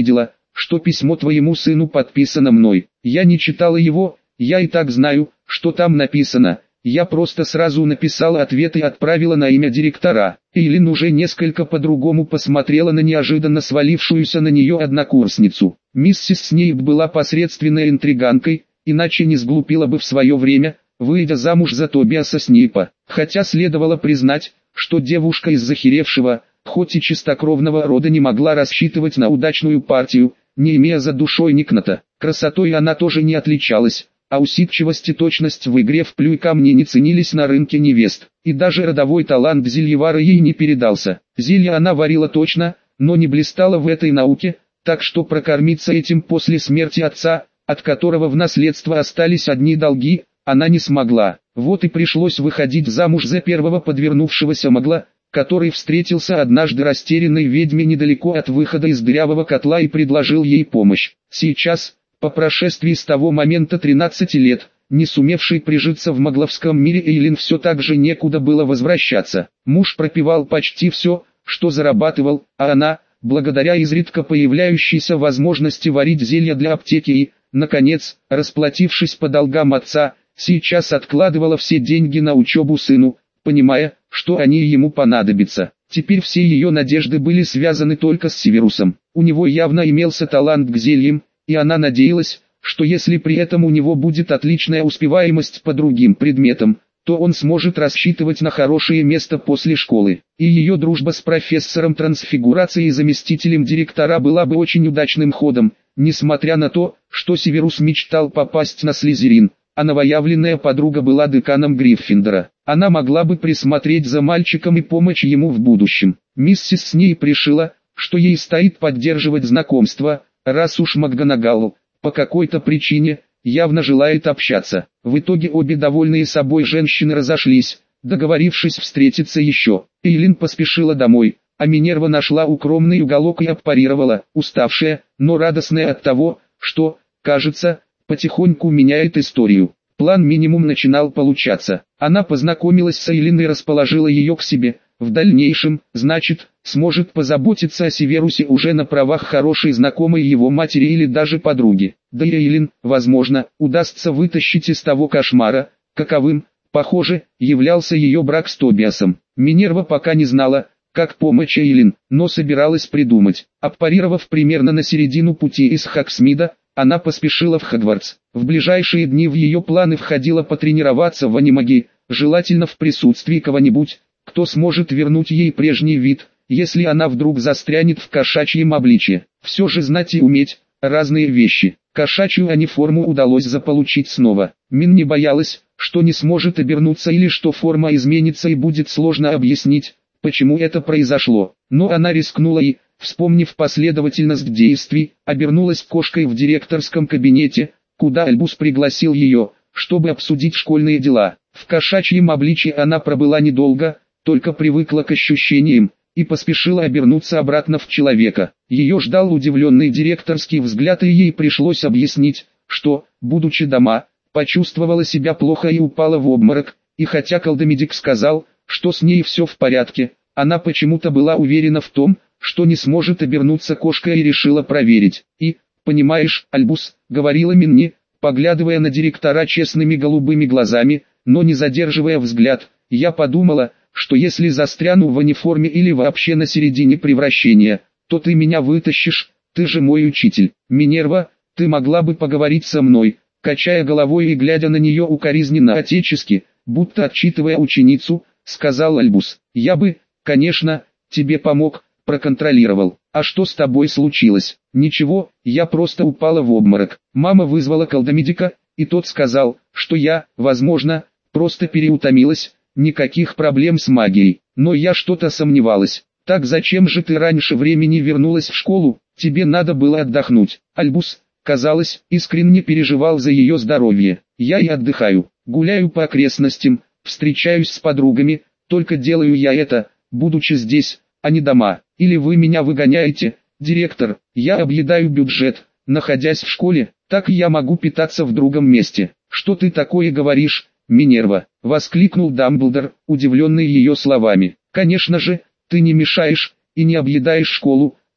что письмо твоему сыну подписано мной. Я не читала его, я и так знаю, что там написано. Я просто сразу написала ответ и отправила на имя директора». Эйлин уже несколько по-другому посмотрела на неожиданно свалившуюся на нее однокурсницу. Миссис Снейп была посредственной интриганкой, иначе не сглупила бы в свое время, выйдя замуж за Тобиаса Снейпа. Хотя следовало признать, что девушка из захеревшего, хоть и чистокровного рода не могла рассчитывать на удачную партию, не имея за душой Никната. Красотой она тоже не отличалась, а усидчивость и точность в игре в плюй камни не ценились на рынке невест. И даже родовой талант зельевара ей не передался. Зелья она варила точно, но не блистала в этой науке, так что прокормиться этим после смерти отца, от которого в наследство остались одни долги, она не смогла. Вот и пришлось выходить замуж за первого подвернувшегося могла, который встретился однажды растерянной ведьме недалеко от выхода из дырявого котла и предложил ей помощь. Сейчас, по прошествии с того момента 13 лет, не сумевшей прижиться в магловском мире Эйлин все так же некуда было возвращаться. Муж пропивал почти все, что зарабатывал, а она, благодаря изредка появляющейся возможности варить зелья для аптеки и, наконец, расплатившись по долгам отца, сейчас откладывала все деньги на учебу сыну, понимая, что они ему понадобятся. Теперь все ее надежды были связаны только с Северусом. У него явно имелся талант к зельям, и она надеялась, что если при этом у него будет отличная успеваемость по другим предметам, то он сможет рассчитывать на хорошее место после школы. И ее дружба с профессором трансфигурации и заместителем директора была бы очень удачным ходом, несмотря на то, что Северус мечтал попасть на Слизерин, а новоявленная подруга была деканом Гриффиндора. Она могла бы присмотреть за мальчиком и помочь ему в будущем. Миссис Снейп решила, что ей стоит поддерживать знакомство, раз уж МакГонагалл, по какой-то причине, явно желает общаться. В итоге обе довольные собой женщины разошлись, договорившись встретиться еще. Эйлин поспешила домой, а Минерва нашла укромный уголок и аппарировала, уставшая, но радостная от того, что, кажется, потихоньку меняет историю. План минимум начинал получаться. Она познакомилась с Эйлин и расположила ее к себе. В дальнейшем, значит, сможет позаботиться о Северусе уже на правах хорошей знакомой его матери или даже подруги. Да и Эйлин, возможно, удастся вытащить из того кошмара, каковым, похоже, являлся ее брак с Тобиасом. Минерва пока не знала, как помочь Эйлин, но собиралась придумать. Аппарировав примерно на середину пути из Хоксмида, она поспешила в Хогвартс. В ближайшие дни в ее планы входило потренироваться в анимагии, желательно в присутствии кого-нибудь, кто сможет вернуть ей прежний вид, если она вдруг застрянет в кошачьем обличье. Все же знать и уметь – разные вещи. Кошачью аниформу удалось заполучить снова. Мин не боялась, что не сможет обернуться или что форма изменится и будет сложно объяснить, почему это произошло. Но она рискнула и, вспомнив последовательность действий, обернулась кошкой в директорском кабинете, куда Альбус пригласил ее, чтобы обсудить школьные дела. В кошачьем обличье она пробыла недолго, только привыкла к ощущениям, и поспешила обернуться обратно в человека. Ее ждал удивленный директорский взгляд, и ей пришлось объяснить, что, будучи дома, почувствовала себя плохо и упала в обморок, и хотя колдомедик сказал, что с ней все в порядке, она почему-то была уверена в том, что не сможет обернуться кошкой и решила проверить. И, понимаешь, Альбус, говорила Минни, поглядывая на директора честными голубыми глазами, но не задерживая взгляд, я подумала, что если застряну в униформе или вообще на середине превращения, то ты меня вытащишь, ты же мой учитель. Минерва, ты могла бы поговорить со мной, качая головой и глядя на нее укоризненно отечески, будто отчитывая ученицу, сказал Альбус. Я бы, конечно, тебе помог, проконтролировал. А что с тобой случилось? Ничего, я просто упала в обморок. Мама вызвала колдомедика, и тот сказал, что я, возможно, просто переутомилась. Никаких проблем с магией, но я что-то сомневалась. Так зачем же ты раньше времени вернулась в школу? Тебе надо было отдохнуть. Альбус, казалось, искренне переживал за ее здоровье. Я и отдыхаю, гуляю по окрестностям, встречаюсь с подругами, только делаю я это, будучи здесь, а не дома. Или вы меня выгоняете, директор? Я объедаю бюджет, находясь в школе, так я могу питаться в другом месте. Что ты такое говоришь? «Минерва!» — воскликнул Дамблдор, удивленный ее словами. «Конечно же, ты не мешаешь и не объедаешь школу,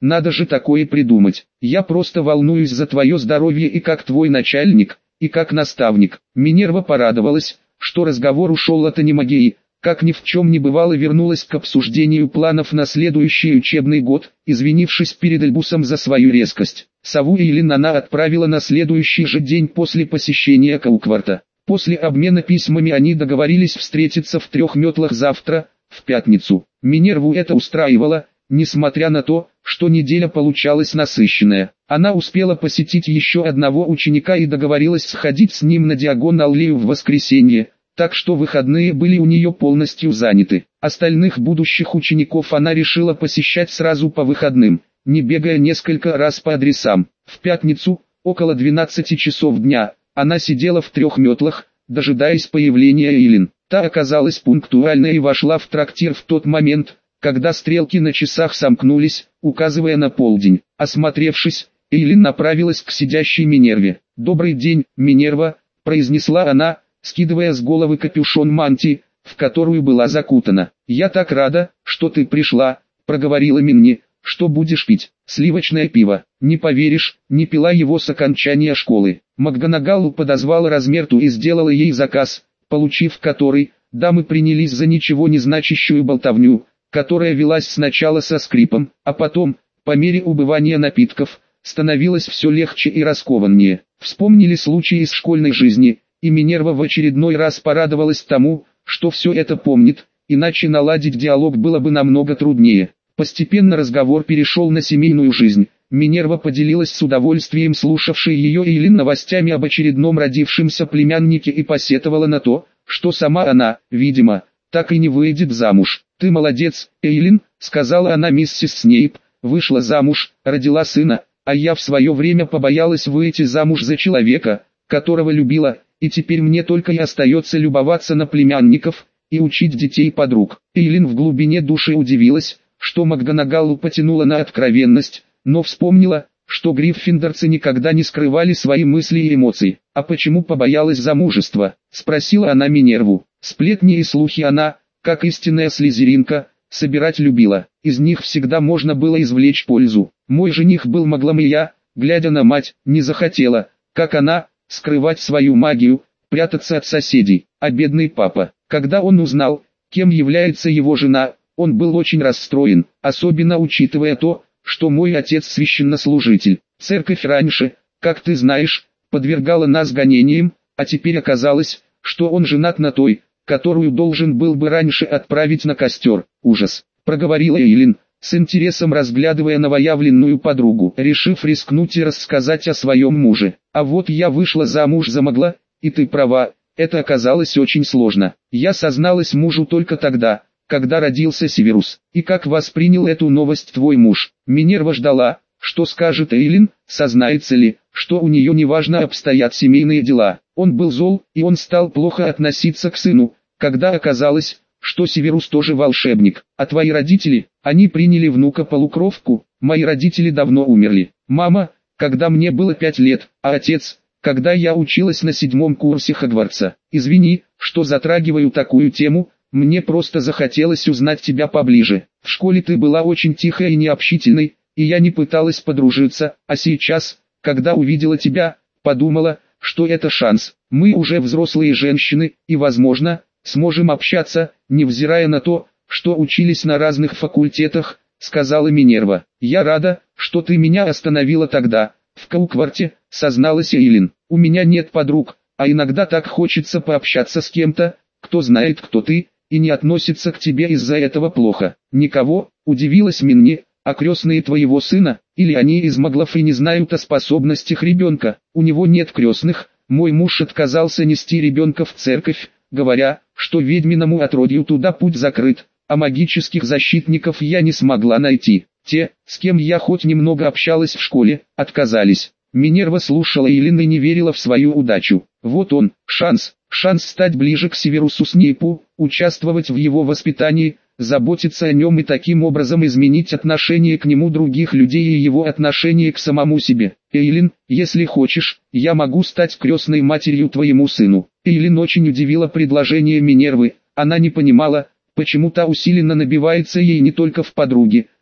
надо же такое придумать. Я просто волнуюсь за твое здоровье и как твой начальник, и как наставник. Минерва порадовалась, что разговор ушел от анимагии, как ни в чем не бывало вернулась к обсуждению планов на следующий учебный год, извинившись перед Альбусом за свою резкость. Сову Эйлин она отправила на следующий же день после посещения Каукварта. После обмена письмами они договорились встретиться в 3 метлах завтра, в пятницу. Минерву это устраивало, несмотря на то, что неделя получалась насыщенная. Она успела посетить еще одного ученика и договорилась сходить с ним на Диагон-аллею в воскресенье, так что выходные были у нее полностью заняты. Остальных будущих учеников она решила посещать сразу по выходным, не бегая несколько раз по адресам. В пятницу, около 12 часов дня, она сидела в 3 метлах, дожидаясь появления Эйлин. Та оказалась пунктуальна и вошла в трактир в тот момент, когда стрелки на часах сомкнулись, указывая на полдень. Осмотревшись, Эйлин направилась к сидящей Минерве. «Добрый день, Минерва», — произнесла она, скидывая с головы капюшон мантии, в которую была закутана. «Я так рада, что ты пришла», — проговорила Минни. «Что будешь пить?» «Сливочное пиво». «Не поверишь, не пила его с окончания школы». МакГонагалл подозвала Размерту и сделала ей заказ, получив который, дамы принялись за ничего не значащую болтовню, которая велась сначала со скрипом, а потом, по мере убывания напитков, становилось все легче и раскованнее. Вспомнили случаи из школьной жизни, и Минерва в очередной раз порадовалась тому, что все это помнит, иначе наладить диалог было бы намного труднее. Постепенно разговор перешел на семейную жизнь. Минерва поделилась с удовольствием слушавшей ее Эйлин новостями об очередном родившемся племяннике и посетовала на то, что сама она, видимо, так и не выйдет замуж. «Ты молодец, Эйлин», — сказала она миссис Снейп, — «вышла замуж, родила сына, а я в свое время побоялась выйти замуж за человека, которого любила, и теперь мне только и остается любоваться на племянников и учить детей подруг». Эйлин в глубине души удивилась, что МакГонагалл потянула на откровенность, но вспомнила, что гриффиндорцы никогда не скрывали свои мысли и эмоции. «А почему побоялась замужества?» — спросила она Минерву. Сплетни и слухи она, как истинная слизеринка, собирать любила. Из них всегда можно было извлечь пользу. Мой жених был маглом, и я, глядя на мать, не захотела, как она, скрывать свою магию, прятаться от соседей. А бедный папа, когда он узнал, кем является его жена, он был очень расстроен, особенно учитывая то, что мой отец священнослужитель. Церковь раньше, как ты знаешь, подвергала нас гонениям, а теперь оказалось, что он женат на той, которую должен был бы раньше отправить на костер. Ужас, проговорила Эйлин, с интересом разглядывая новоявленную подругу, решив рискнуть и рассказать о своем муже. А вот я вышла замуж за магла, и ты права, это оказалось очень сложно. Я созналась мужу только тогда, когда родился Северус. И как воспринял эту новость твой муж? Минерва ждала, что скажет Эйлин, сознается ли, что у нее неважно обстоят семейные дела. Он был зол, и он стал плохо относиться к сыну, когда оказалось, что Северус тоже волшебник. А твои родители, они приняли внука-полукровку. Мои родители давно умерли. Мама, когда мне было 5 лет, а отец, когда я училась на 7-м курсе Хогвартса. Извини, что затрагиваю такую тему, мне просто захотелось узнать тебя поближе. В школе ты была очень тихой и необщительной, и я не пыталась подружиться, а сейчас, когда увидела тебя, подумала, что это шанс. Мы уже взрослые женщины, и, возможно, сможем общаться, невзирая на то, что учились на разных факультетах, сказала Минерва. Я рада, что ты меня остановила тогда, в Каукварте, созналась Эйлин. У меня нет подруг, а иногда так хочется пообщаться с кем-то, кто знает, кто ты, и не относится к тебе из-за этого плохо. Никого, удивилась Минни. А крестные твоего сына, или они из маглов и не знают о способностях ребенка? У него нет крестных. Мой муж отказался нести ребенка в церковь, говоря, что ведьминому отродью туда путь закрыт, а магических защитников я не смогла найти. Те, с кем я хоть немного общалась в школе, отказались. Минерва слушала Эйлин и не верила в свою удачу. Вот он, шанс стать ближе к Северусу Снейпу, участвовать в его воспитании, заботиться о нем и таким образом изменить отношение к нему других людей и его отношение к самому себе. Эйлин, если хочешь, я могу стать крестной матерью твоему сыну. Эйлин очень удивила предложение Минервы, она не понимала, почему та усиленно набивается ей не только в подруги,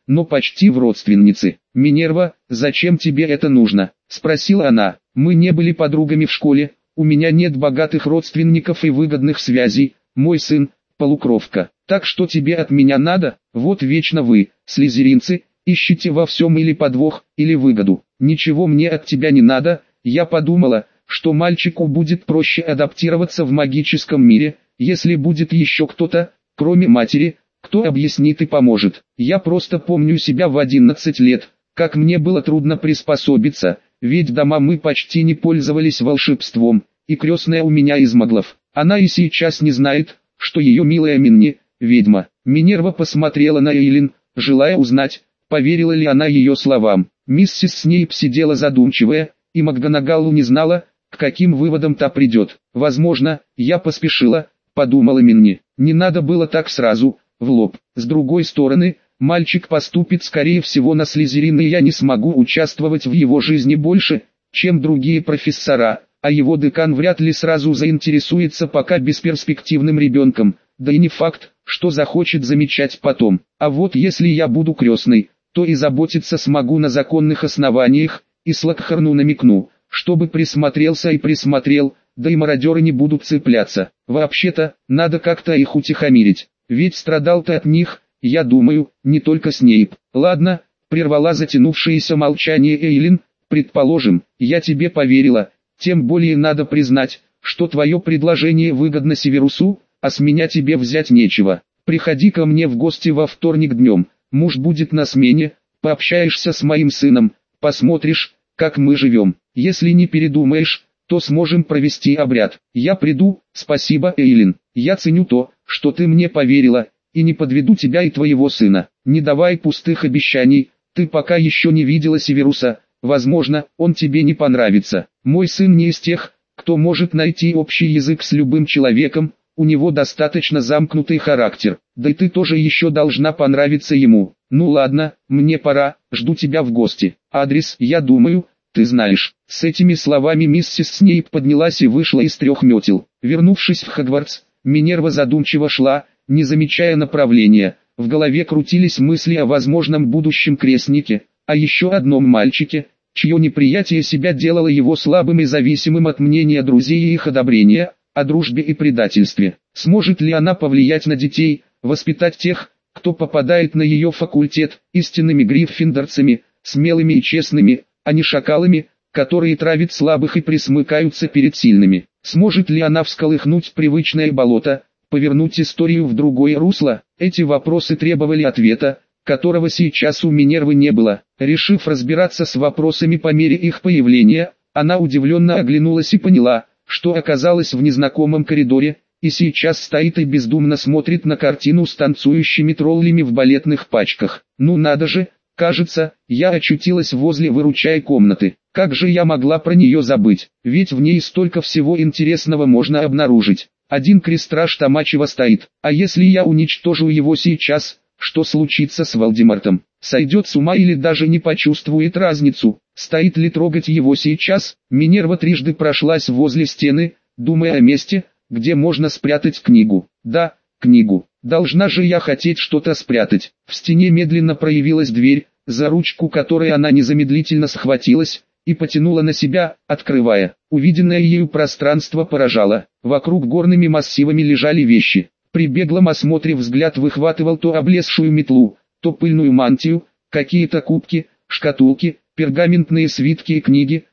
но почти в родственнице. «Минерва, зачем тебе это нужно?» – спросила она. «Мы не были подругами в школе, у меня нет богатых родственников и выгодных связей, мой сын – полукровка. Так что тебе от меня надо? Вот вечно вы, слизеринцы, ищите во всем или подвох, или выгоду. Ничего мне от тебя не надо». Я подумала, что мальчику будет проще адаптироваться в магическом мире, если будет еще кто-то, кроме матери, кто объяснит и поможет. Я просто помню себя в 11 лет, как мне было трудно приспособиться, ведь дома мы почти не пользовались волшебством, и крестная у меня из маглов. Она и сейчас не знает, что ее милая Минни – ведьма. Минерва посмотрела на Эйлин, желая узнать, поверила ли она ее словам. Миссис Снейп сидела задумчивая, и МакГонагалл не знала, к каким выводам та придет. «Возможно, я поспешила», – подумала Минни. «Не надо было так сразу, в лоб. С другой стороны, мальчик поступит скорее всего на Слизерин, и я не смогу участвовать в его жизни больше, чем другие профессора, а его декан вряд ли сразу заинтересуется пока бесперспективным ребенком, да и не факт, что захочет замечать потом. А вот если я буду крестной, то и заботиться смогу на законных основаниях, и Слокхорну намекну, чтобы присмотрелся и присмотрел, да и мародеры не будут цепляться. Вообще-то, надо как-то их утихомирить, ведь страдал-то от них, я думаю, не только Снейп». «Ладно», — прервала затянувшееся молчание Эйлин, «предположим, я тебе поверила, тем более надо признать, что твое предложение выгодно Северусу, а с меня тебе взять нечего. Приходи ко мне в гости во вторник днем, муж будет на смене, пообщаешься с моим сыном, посмотришь, как мы живем. Если не передумаешь, то сможем провести обряд. Я приду». «Спасибо, Эйлин, я ценю то, что ты мне поверила, и не подведу тебя и твоего сына. Не давай пустых обещаний, ты пока еще не видела Северуса, возможно, он тебе не понравится. Мой сын не из тех, кто может найти общий язык с любым человеком, у него достаточно замкнутый характер, да и ты тоже еще должна понравиться ему. Ну ладно, мне пора, жду тебя в гости. Адрес, я думаю, ты знаешь». С этими словами миссис Снейп поднялась и вышла из 3 метел. Вернувшись в Хогвартс, Минерва задумчиво шла, не замечая направления. В голове крутились мысли о возможном будущем крестнике, о еще одном мальчике, чье неприятие себя делало его слабым и зависимым от мнения друзей и их одобрения, о дружбе и предательстве. Сможет ли она повлиять на детей, воспитать тех, кто попадает на ее факультет, истинными гриффиндорцами, смелыми и честными, а не шакалами, которые травят слабых и присмыкаются перед сильными? Сможет ли она всколыхнуть привычное болото, повернуть историю в другое русло? Эти вопросы требовали ответа, которого сейчас у Минервы не было. Решив разбираться с вопросами по мере их появления, она удивленно оглянулась и поняла, что оказалась в незнакомом коридоре, и сейчас стоит и бездумно смотрит на картину с танцующими троллями в балетных пачках. «Ну надо же, кажется, я очутилась возле выручай комнаты. Как же я могла про нее забыть, ведь в ней столько всего интересного можно обнаружить. Один крестраж Тамачева стоит, а если я уничтожу его сейчас, что случится с Волдемортом? Сойдет с ума или даже не почувствует разницу, стоит ли трогать его сейчас?» Минерва трижды прошлась возле стены, думая о месте, где можно спрятать книгу. Да, книгу. Должна же я хотеть что-то спрятать. В стене медленно проявилась дверь, за ручку которой она незамедлительно схватилась и потянула на себя, открывая. Увиденное ею пространство поражало. Вокруг горными массивами лежали вещи. При беглом осмотре взгляд выхватывал то облезшую метлу, то пыльную мантию, какие-то кубки, шкатулки, пергаментные свитки и книги,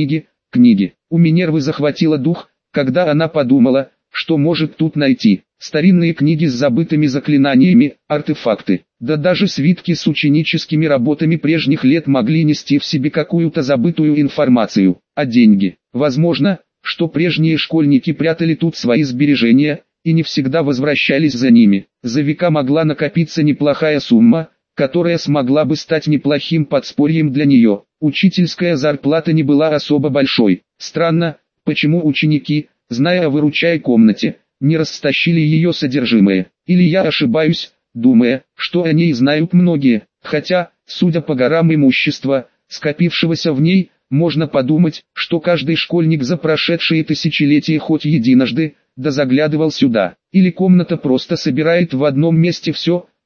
книги. У Минервы захватило дух, когда она подумала, что может тут найти. Старинные книги с забытыми заклинаниями, артефакты, да даже свитки с ученическими работами прежних лет могли нести в себе какую-то забытую информацию. А деньги? Возможно, что прежние школьники прятали тут свои сбережения, и не всегда возвращались за ними. За века могла накопиться неплохая сумма, которая смогла бы стать неплохим подспорьем для нее. Учительская зарплата не была особо большой. Странно, почему ученики, зная о выручай комнате, не растащили ее содержимое. Или я ошибаюсь, думая, что о ней знают многие, хотя, судя по горам имущества, скопившегося в ней, можно подумать, что каждый школьник за прошедшие тысячелетия хоть единожды, да заглядывал сюда. Или комната просто собирает в одном месте все,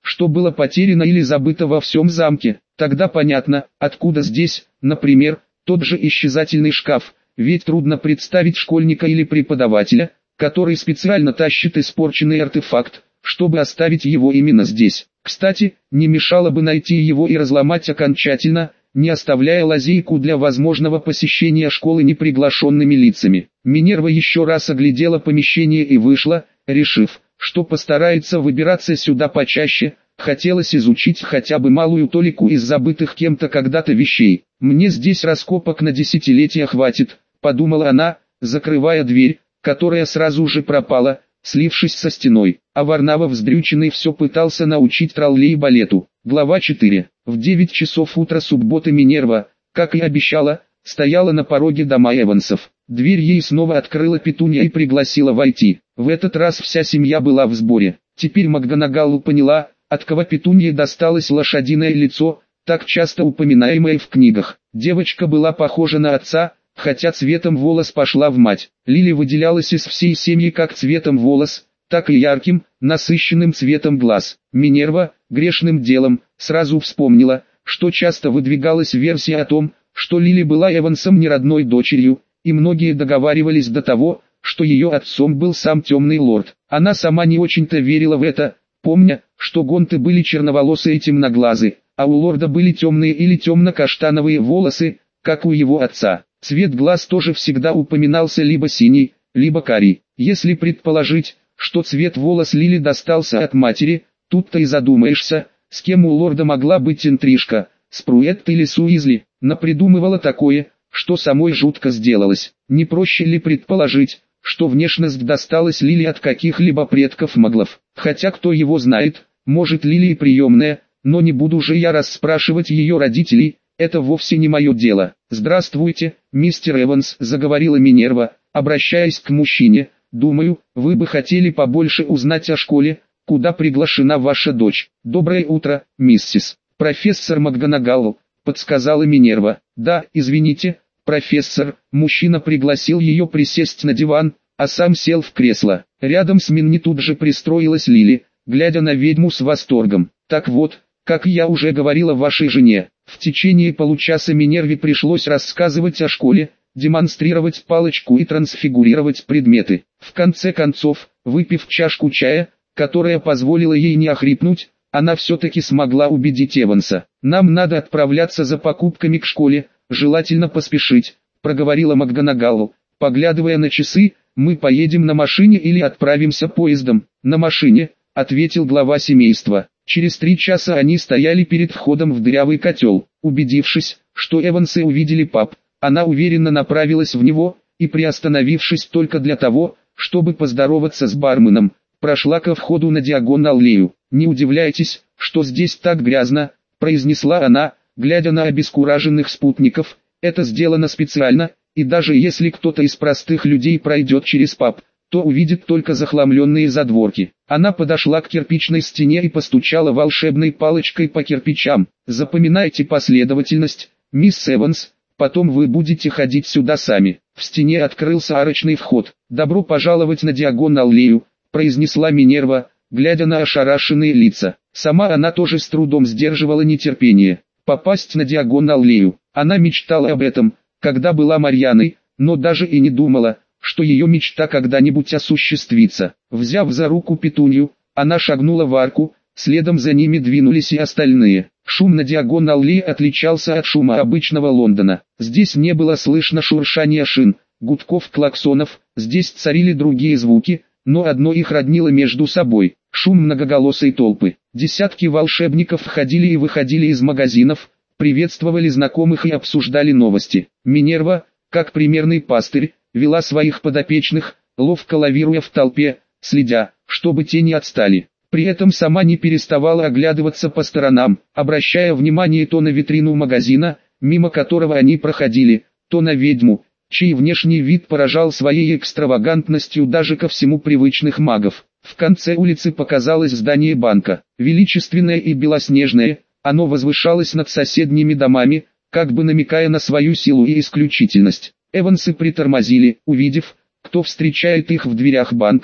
что было потеряно или забыто во всем замке. Тогда понятно, откуда здесь, например, тот же исчезательный шкаф, ведь трудно представить школьника или преподавателя, который специально тащит испорченный артефакт, чтобы оставить его именно здесь. Кстати, не мешало бы найти его и разломать окончательно, не оставляя лазейку для возможного посещения школы неприглашенными лицами. Минерва еще раз оглядела помещение и вышла, решив, что постарается выбираться сюда почаще. Хотелось изучить хотя бы малую толику из забытых кем-то когда-то вещей. «Мне здесь раскопок на десятилетия хватит», — подумала она, закрывая дверь, которая сразу же пропала, слившись со стеной. А Варнава вздрюченный все пытался научить троллей балету. Глава 4. В 9 часов утра субботы Минерва, как и обещала, стояла на пороге дома Эвансов. Дверь ей снова открыла Петунья и пригласила войти. В этот раз вся семья была в сборе. Теперь МакГонагалл поняла, от кого Петунье досталось лошадиное лицо, так часто упоминаемое в книгах. Девочка была похожа на отца, хотя цветом волос пошла в мать. Лили выделялась из всей семьи как цветом волос, так и ярким, насыщенным цветом глаз. Минерва, грешным делом, сразу вспомнила, что часто выдвигалась версия о том, что Лили была Эвансом неродной дочерью, и многие договаривались до того, что ее отцом был сам Темный Лорд. Она сама не очень-то верила в это, помня, что гонты были черноволосые и темноглазы, а у лорда были темные или темно-каштановые волосы, как у его отца. Цвет глаз тоже всегда упоминался либо синий, либо карий. Если предположить, что цвет волос Лили достался от матери, тут-то и задумаешься, с кем у лорда могла быть интрижка, Спруэт или Суизли. Напридумывала такое, что самой жутко сделалось. Не проще ли предположить, что внешность досталась Лили от каких-либо предков маглов? Хотя кто его знает, может Лили и приемная, но не буду же я расспрашивать ее родителей, это вовсе не мое дело. «Здравствуйте, мистер Эванс», — заговорила Минерва, обращаясь к мужчине, «думаю, вы бы хотели побольше узнать о школе, куда приглашена ваша дочь». «Доброе утро, миссис». «Профессор МакГонагалл», — подсказала Минерва. «Да, извините, профессор». Мужчина пригласил ее присесть на диван, а сам сел в кресло. Рядом с Минни тут же пристроилась Лили, глядя на ведьму с восторгом. «Так вот, как я уже говорила вашей жене, в течение получаса Минерве пришлось рассказывать о школе, демонстрировать палочку и трансфигурировать предметы. В конце концов, выпив чашку чая, которая позволила ей не охрипнуть, она все-таки смогла убедить Эванса. «Нам надо отправляться за покупками к школе, желательно поспешить», — проговорила МакГонагалл, поглядывая на часы. «Мы поедем на машине или отправимся поездом?» «На машине», — ответил глава семейства. Через 3 часа они стояли перед входом в дырявый котел. Убедившись, что Эвансы увидели паб, она уверенно направилась в него, и приостановившись только для того, чтобы поздороваться с барменом, прошла ко входу на диагоналлею. «Не удивляйтесь, что здесь так грязно», — произнесла она, глядя на обескураженных спутников. «Это сделано специально, и даже если кто-то из простых людей пройдет через паб, то увидит только захламленные задворки». Она подошла к кирпичной стене и постучала волшебной палочкой по кирпичам. «Запоминайте последовательность, мисс Эванс, потом вы будете ходить сюда сами». В стене открылся арочный вход. «Добро пожаловать на диагоналлею», — произнесла Минерва, глядя на ошарашенные лица. Сама она тоже с трудом сдерживала нетерпение. Попасть на диагоналлею. Она мечтала об этом, когда была Марьяной, но даже и не думала, что ее мечта когда-нибудь осуществится. Взяв за руку Петунью, она шагнула в арку, следом за ними двинулись и остальные. Шум на диагоналлее отличался от шума обычного Лондона. Здесь не было слышно шуршания шин, гудков клаксонов, здесь царили другие звуки, но одно их роднило между собой – шум многоголосой толпы. Десятки волшебников входили и выходили из магазинов, приветствовали знакомых и обсуждали новости. Минерва, как примерный пастырь, вела своих подопечных, ловко лавируя в толпе, следя, чтобы те не отстали. При этом сама не переставала оглядываться по сторонам, обращая внимание то на витрину магазина, мимо которого они проходили, то на ведьму, чей внешний вид поражал своей экстравагантностью даже ко всему привычных магов. В конце улицы показалось здание банка, величественное и белоснежное, оно возвышалось над соседними домами, как бы намекая на свою силу и исключительность. Эвансы притормозили, увидев, кто встречает их в дверях банка.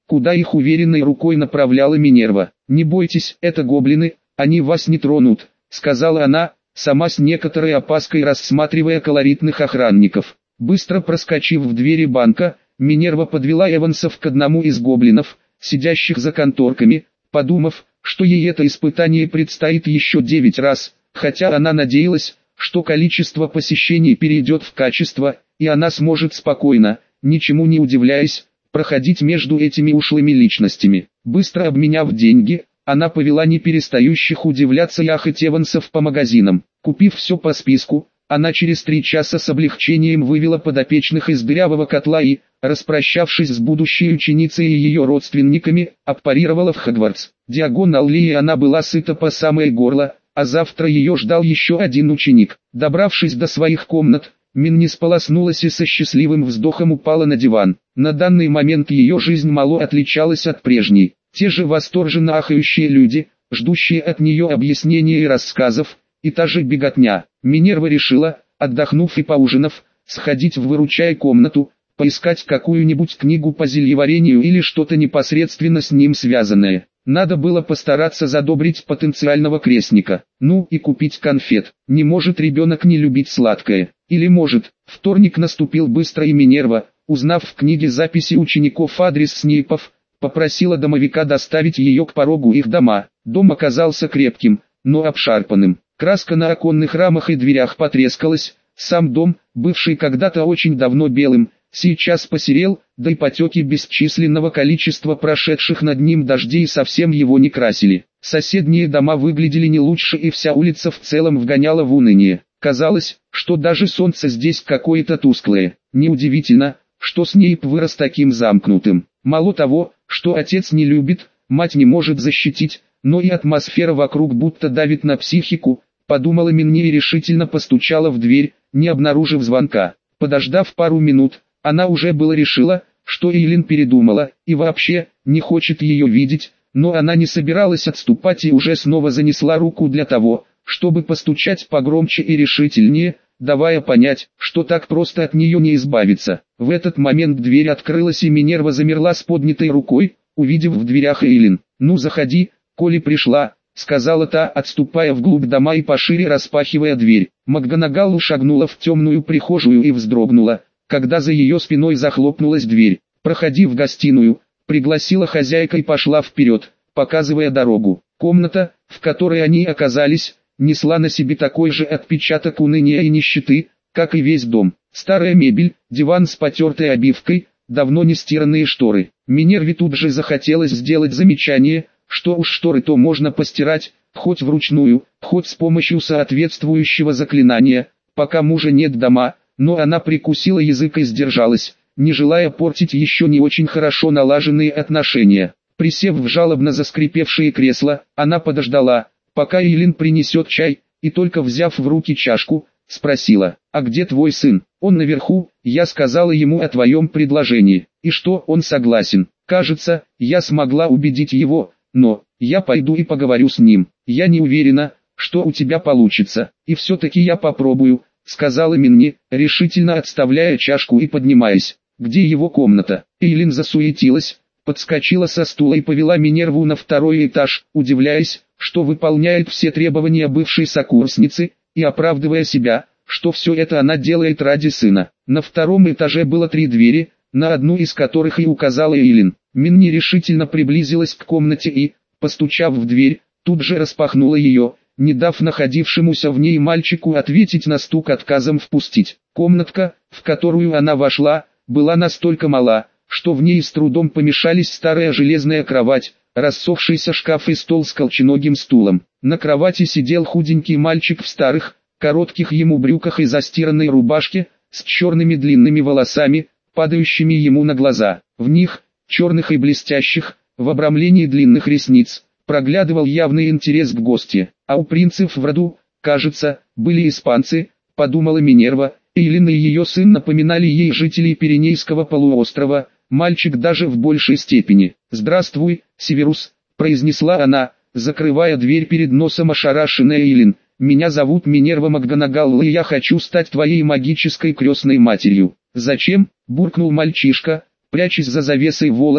куда их уверенной рукой направляла Минерва. «Не бойтесь, это гоблины, они вас не тронут», — сказала она, сама с некоторой опаской рассматривая колоритных охранников. Быстро проскочив в двери банка, Минерва подвела Эвансов к одному из гоблинов, сидящих за конторками, подумав, что ей это испытание предстоит еще 9 раз, хотя она надеялась, что количество посещений перейдет в качество, и она сможет спокойно, ничему не удивляясь, проходить между этими ушлыми личностями. Быстро обменяв деньги, она повела не перестающих удивляться и ахать Эвансов по магазинам. Купив все по списку, она через 3 часа с облегчением вывела подопечных из дырявого котла и, распрощавшись с будущей ученицей и ее родственниками, аппарировала в Хогвартс. Диагонал Лии она была сыта по самое горло, а завтра ее ждал еще один ученик. Добравшись до своих комнат, Минни сполоснулась и со счастливым вздохом упала на диван. На данный момент ее жизнь мало отличалась от прежней. Те же восторженно ахающие люди, ждущие от нее объяснений и рассказов, и та же беготня. Минерва решила, отдохнув и поужинав, сходить в выручай комнату, поискать какую-нибудь книгу по зельеварению или что-то непосредственно с ним связанное. Надо было постараться задобрить потенциального крестника. Ну и купить конфет. Не может ребенок не любить сладкое. Или может. Вторник наступил быстро, и Минерва, узнав в книге записи учеников адрес Снейпов, попросила домовика доставить ее к порогу их дома. Дом оказался крепким, но обшарпанным. Краска на оконных рамах и дверях потрескалась. Сам дом, бывший когда-то очень давно белым, сейчас посерел, да и потеки бесчисленного количества прошедших над ним дождей совсем его не красили. Соседние дома выглядели не лучше, и вся улица в целом вгоняла в уныние. Казалось, что даже солнце здесь какое-то тусклое. Неудивительно, что Снейп вырос таким замкнутым. Мало того, что отец не любит, мать не может защитить, но и атмосфера вокруг будто давит на психику, подумала Минни и решительно постучала в дверь, не обнаружив звонка. Подождав пару минут, она уже было решила, что Эйлин передумала, и вообще, не хочет ее видеть, но она не собиралась отступать и уже снова занесла руку для того, чтобы постучать погромче и решительнее, давая понять, что так просто от нее не избавиться. В этот момент дверь открылась, и Минерва замерла с поднятой рукой, увидев в дверях Эйлин. «Ну заходи, коли пришла», — сказала та, отступая вглубь дома и пошире распахивая дверь. МакГонагал шагнула в темную прихожую и вздрогнула, когда за ее спиной захлопнулась дверь. «Проходи в гостиную», — пригласила хозяйка и пошла вперед, показывая дорогу. Комната, в которой они оказались, несла на себе такой же отпечаток уныния и нищеты, как и весь дом. Старая мебель, диван с потертой обивкой, давно не стиранные шторы. Минерве тут же захотелось сделать замечание, что уж шторы-то можно постирать, хоть вручную, хоть с помощью соответствующего заклинания, пока мужа нет дома, но она прикусила язык и сдержалась, не желая портить еще не очень хорошо налаженные отношения. Присев в жалобно заскрипевшее кресло, она подождала, пока Эйлин принесет чай, и только взяв в руки чашку, спросила: «А где твой сын?» «Он наверху, я сказала ему о твоем предложении». «И что, он согласен?» «Кажется, я смогла убедить его, но я пойду и поговорю с ним. Я не уверена, что у тебя получится, и все-таки я попробую», — сказала Минни, решительно отставляя чашку и поднимаясь. «Где его комната?» Эйлин засуетилась, подскочила со стула и повела Минерву на 2-й этаж, удивляясь, что выполняет все требования бывшей сокурсницы, и оправдывая себя, что все это она делает ради сына. На 2-м этаже было 3 двери, на одну из которых и указала Эйлин. Минни решительно приблизилась к комнате и, постучав в дверь, тут же распахнула ее, не дав находившемуся в ней мальчику ответить на стук отказом впустить. Комнатка, в которую она вошла, была настолько мала, что в ней с трудом помещались старая железная кровать, рассохшийся шкаф и стол с колченогим стулом. На кровати сидел худенький мальчик в старых, коротких ему брюках и застиранной рубашке, с черными длинными волосами, падающими ему на глаза. В них, черных и блестящих, в обрамлении длинных ресниц, проглядывал явный интерес к гостье. А у принцев в роду, кажется, были испанцы, подумала Минерва. Эйлин и ее сын напоминали ей жителей Пиренейского полуострова, мальчик даже в большей степени. «Здравствуй, Северус», — произнесла она, закрывая дверь перед носом ошарашенной Эйлин. «Меня зовут Минерва МакГонагал, и я хочу стать твоей магической крестной матерью». «Зачем?» — буркнул мальчишка, прячась за завесой волос,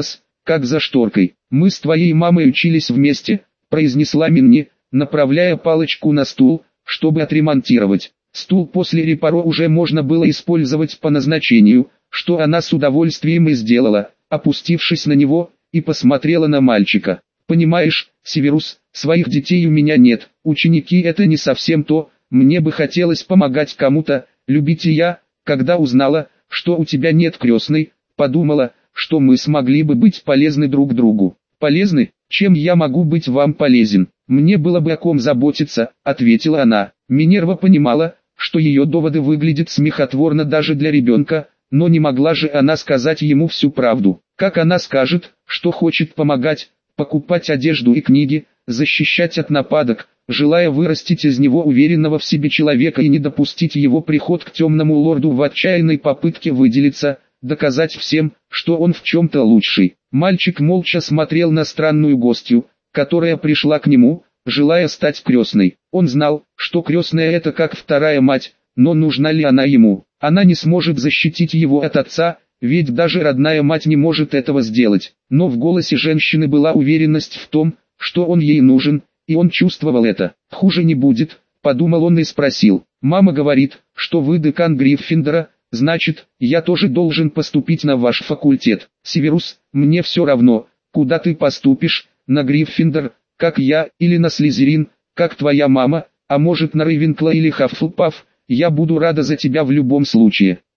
как за шторкой. «Мы с твоей мамой учились вместе», произнесла Минни, направляя палочку на стул, чтобы отремонтировать. Стул после репаро уже можно было использовать по назначению, что она с удовольствием и сделала, опустившись на него, и посмотрела на мальчика. «Понимаешь, Северус, своих детей у меня нет, ученики это не совсем то, мне бы хотелось помогать кому-то, любить и я, когда узнала, что у тебя нет крестной, подумала, что мы смогли бы быть полезны друг другу». «Полезны? Чем я могу быть вам полезен? Мне было бы о ком заботиться», — ответила она. Минерва понимала, что ее доводы выглядят смехотворно даже для ребенка, но не могла же она сказать ему всю правду. Как она скажет, что хочет помогать, покупать одежду и книги, защищать от нападок, желая вырастить из него уверенного в себе человека и не допустить его приход к темному лорду в отчаянной попытке выделиться, доказать всем, что он в чем-то лучший. Мальчик молча смотрел на странную гостью, которая пришла к нему, желая стать крестной. Он знал, что крестная это как вторая мать, но нужна ли она ему? Она не сможет защитить его от отца, ведь даже родная мать не может этого сделать. Но в голосе женщины была уверенность в том, что он ей нужен, и он чувствовал это. «Хуже не будет», — подумал он и спросил. «Мама говорит, что вы декан Гриффиндора, значит, я тоже должен поступить на ваш факультет. Северус, мне все равно, куда ты поступишь, на Гриффиндор, как я, или на Слизерин, как твоя мама, а может на Рейвенкла или Хаффлпаф, я буду рада за тебя в любом случае».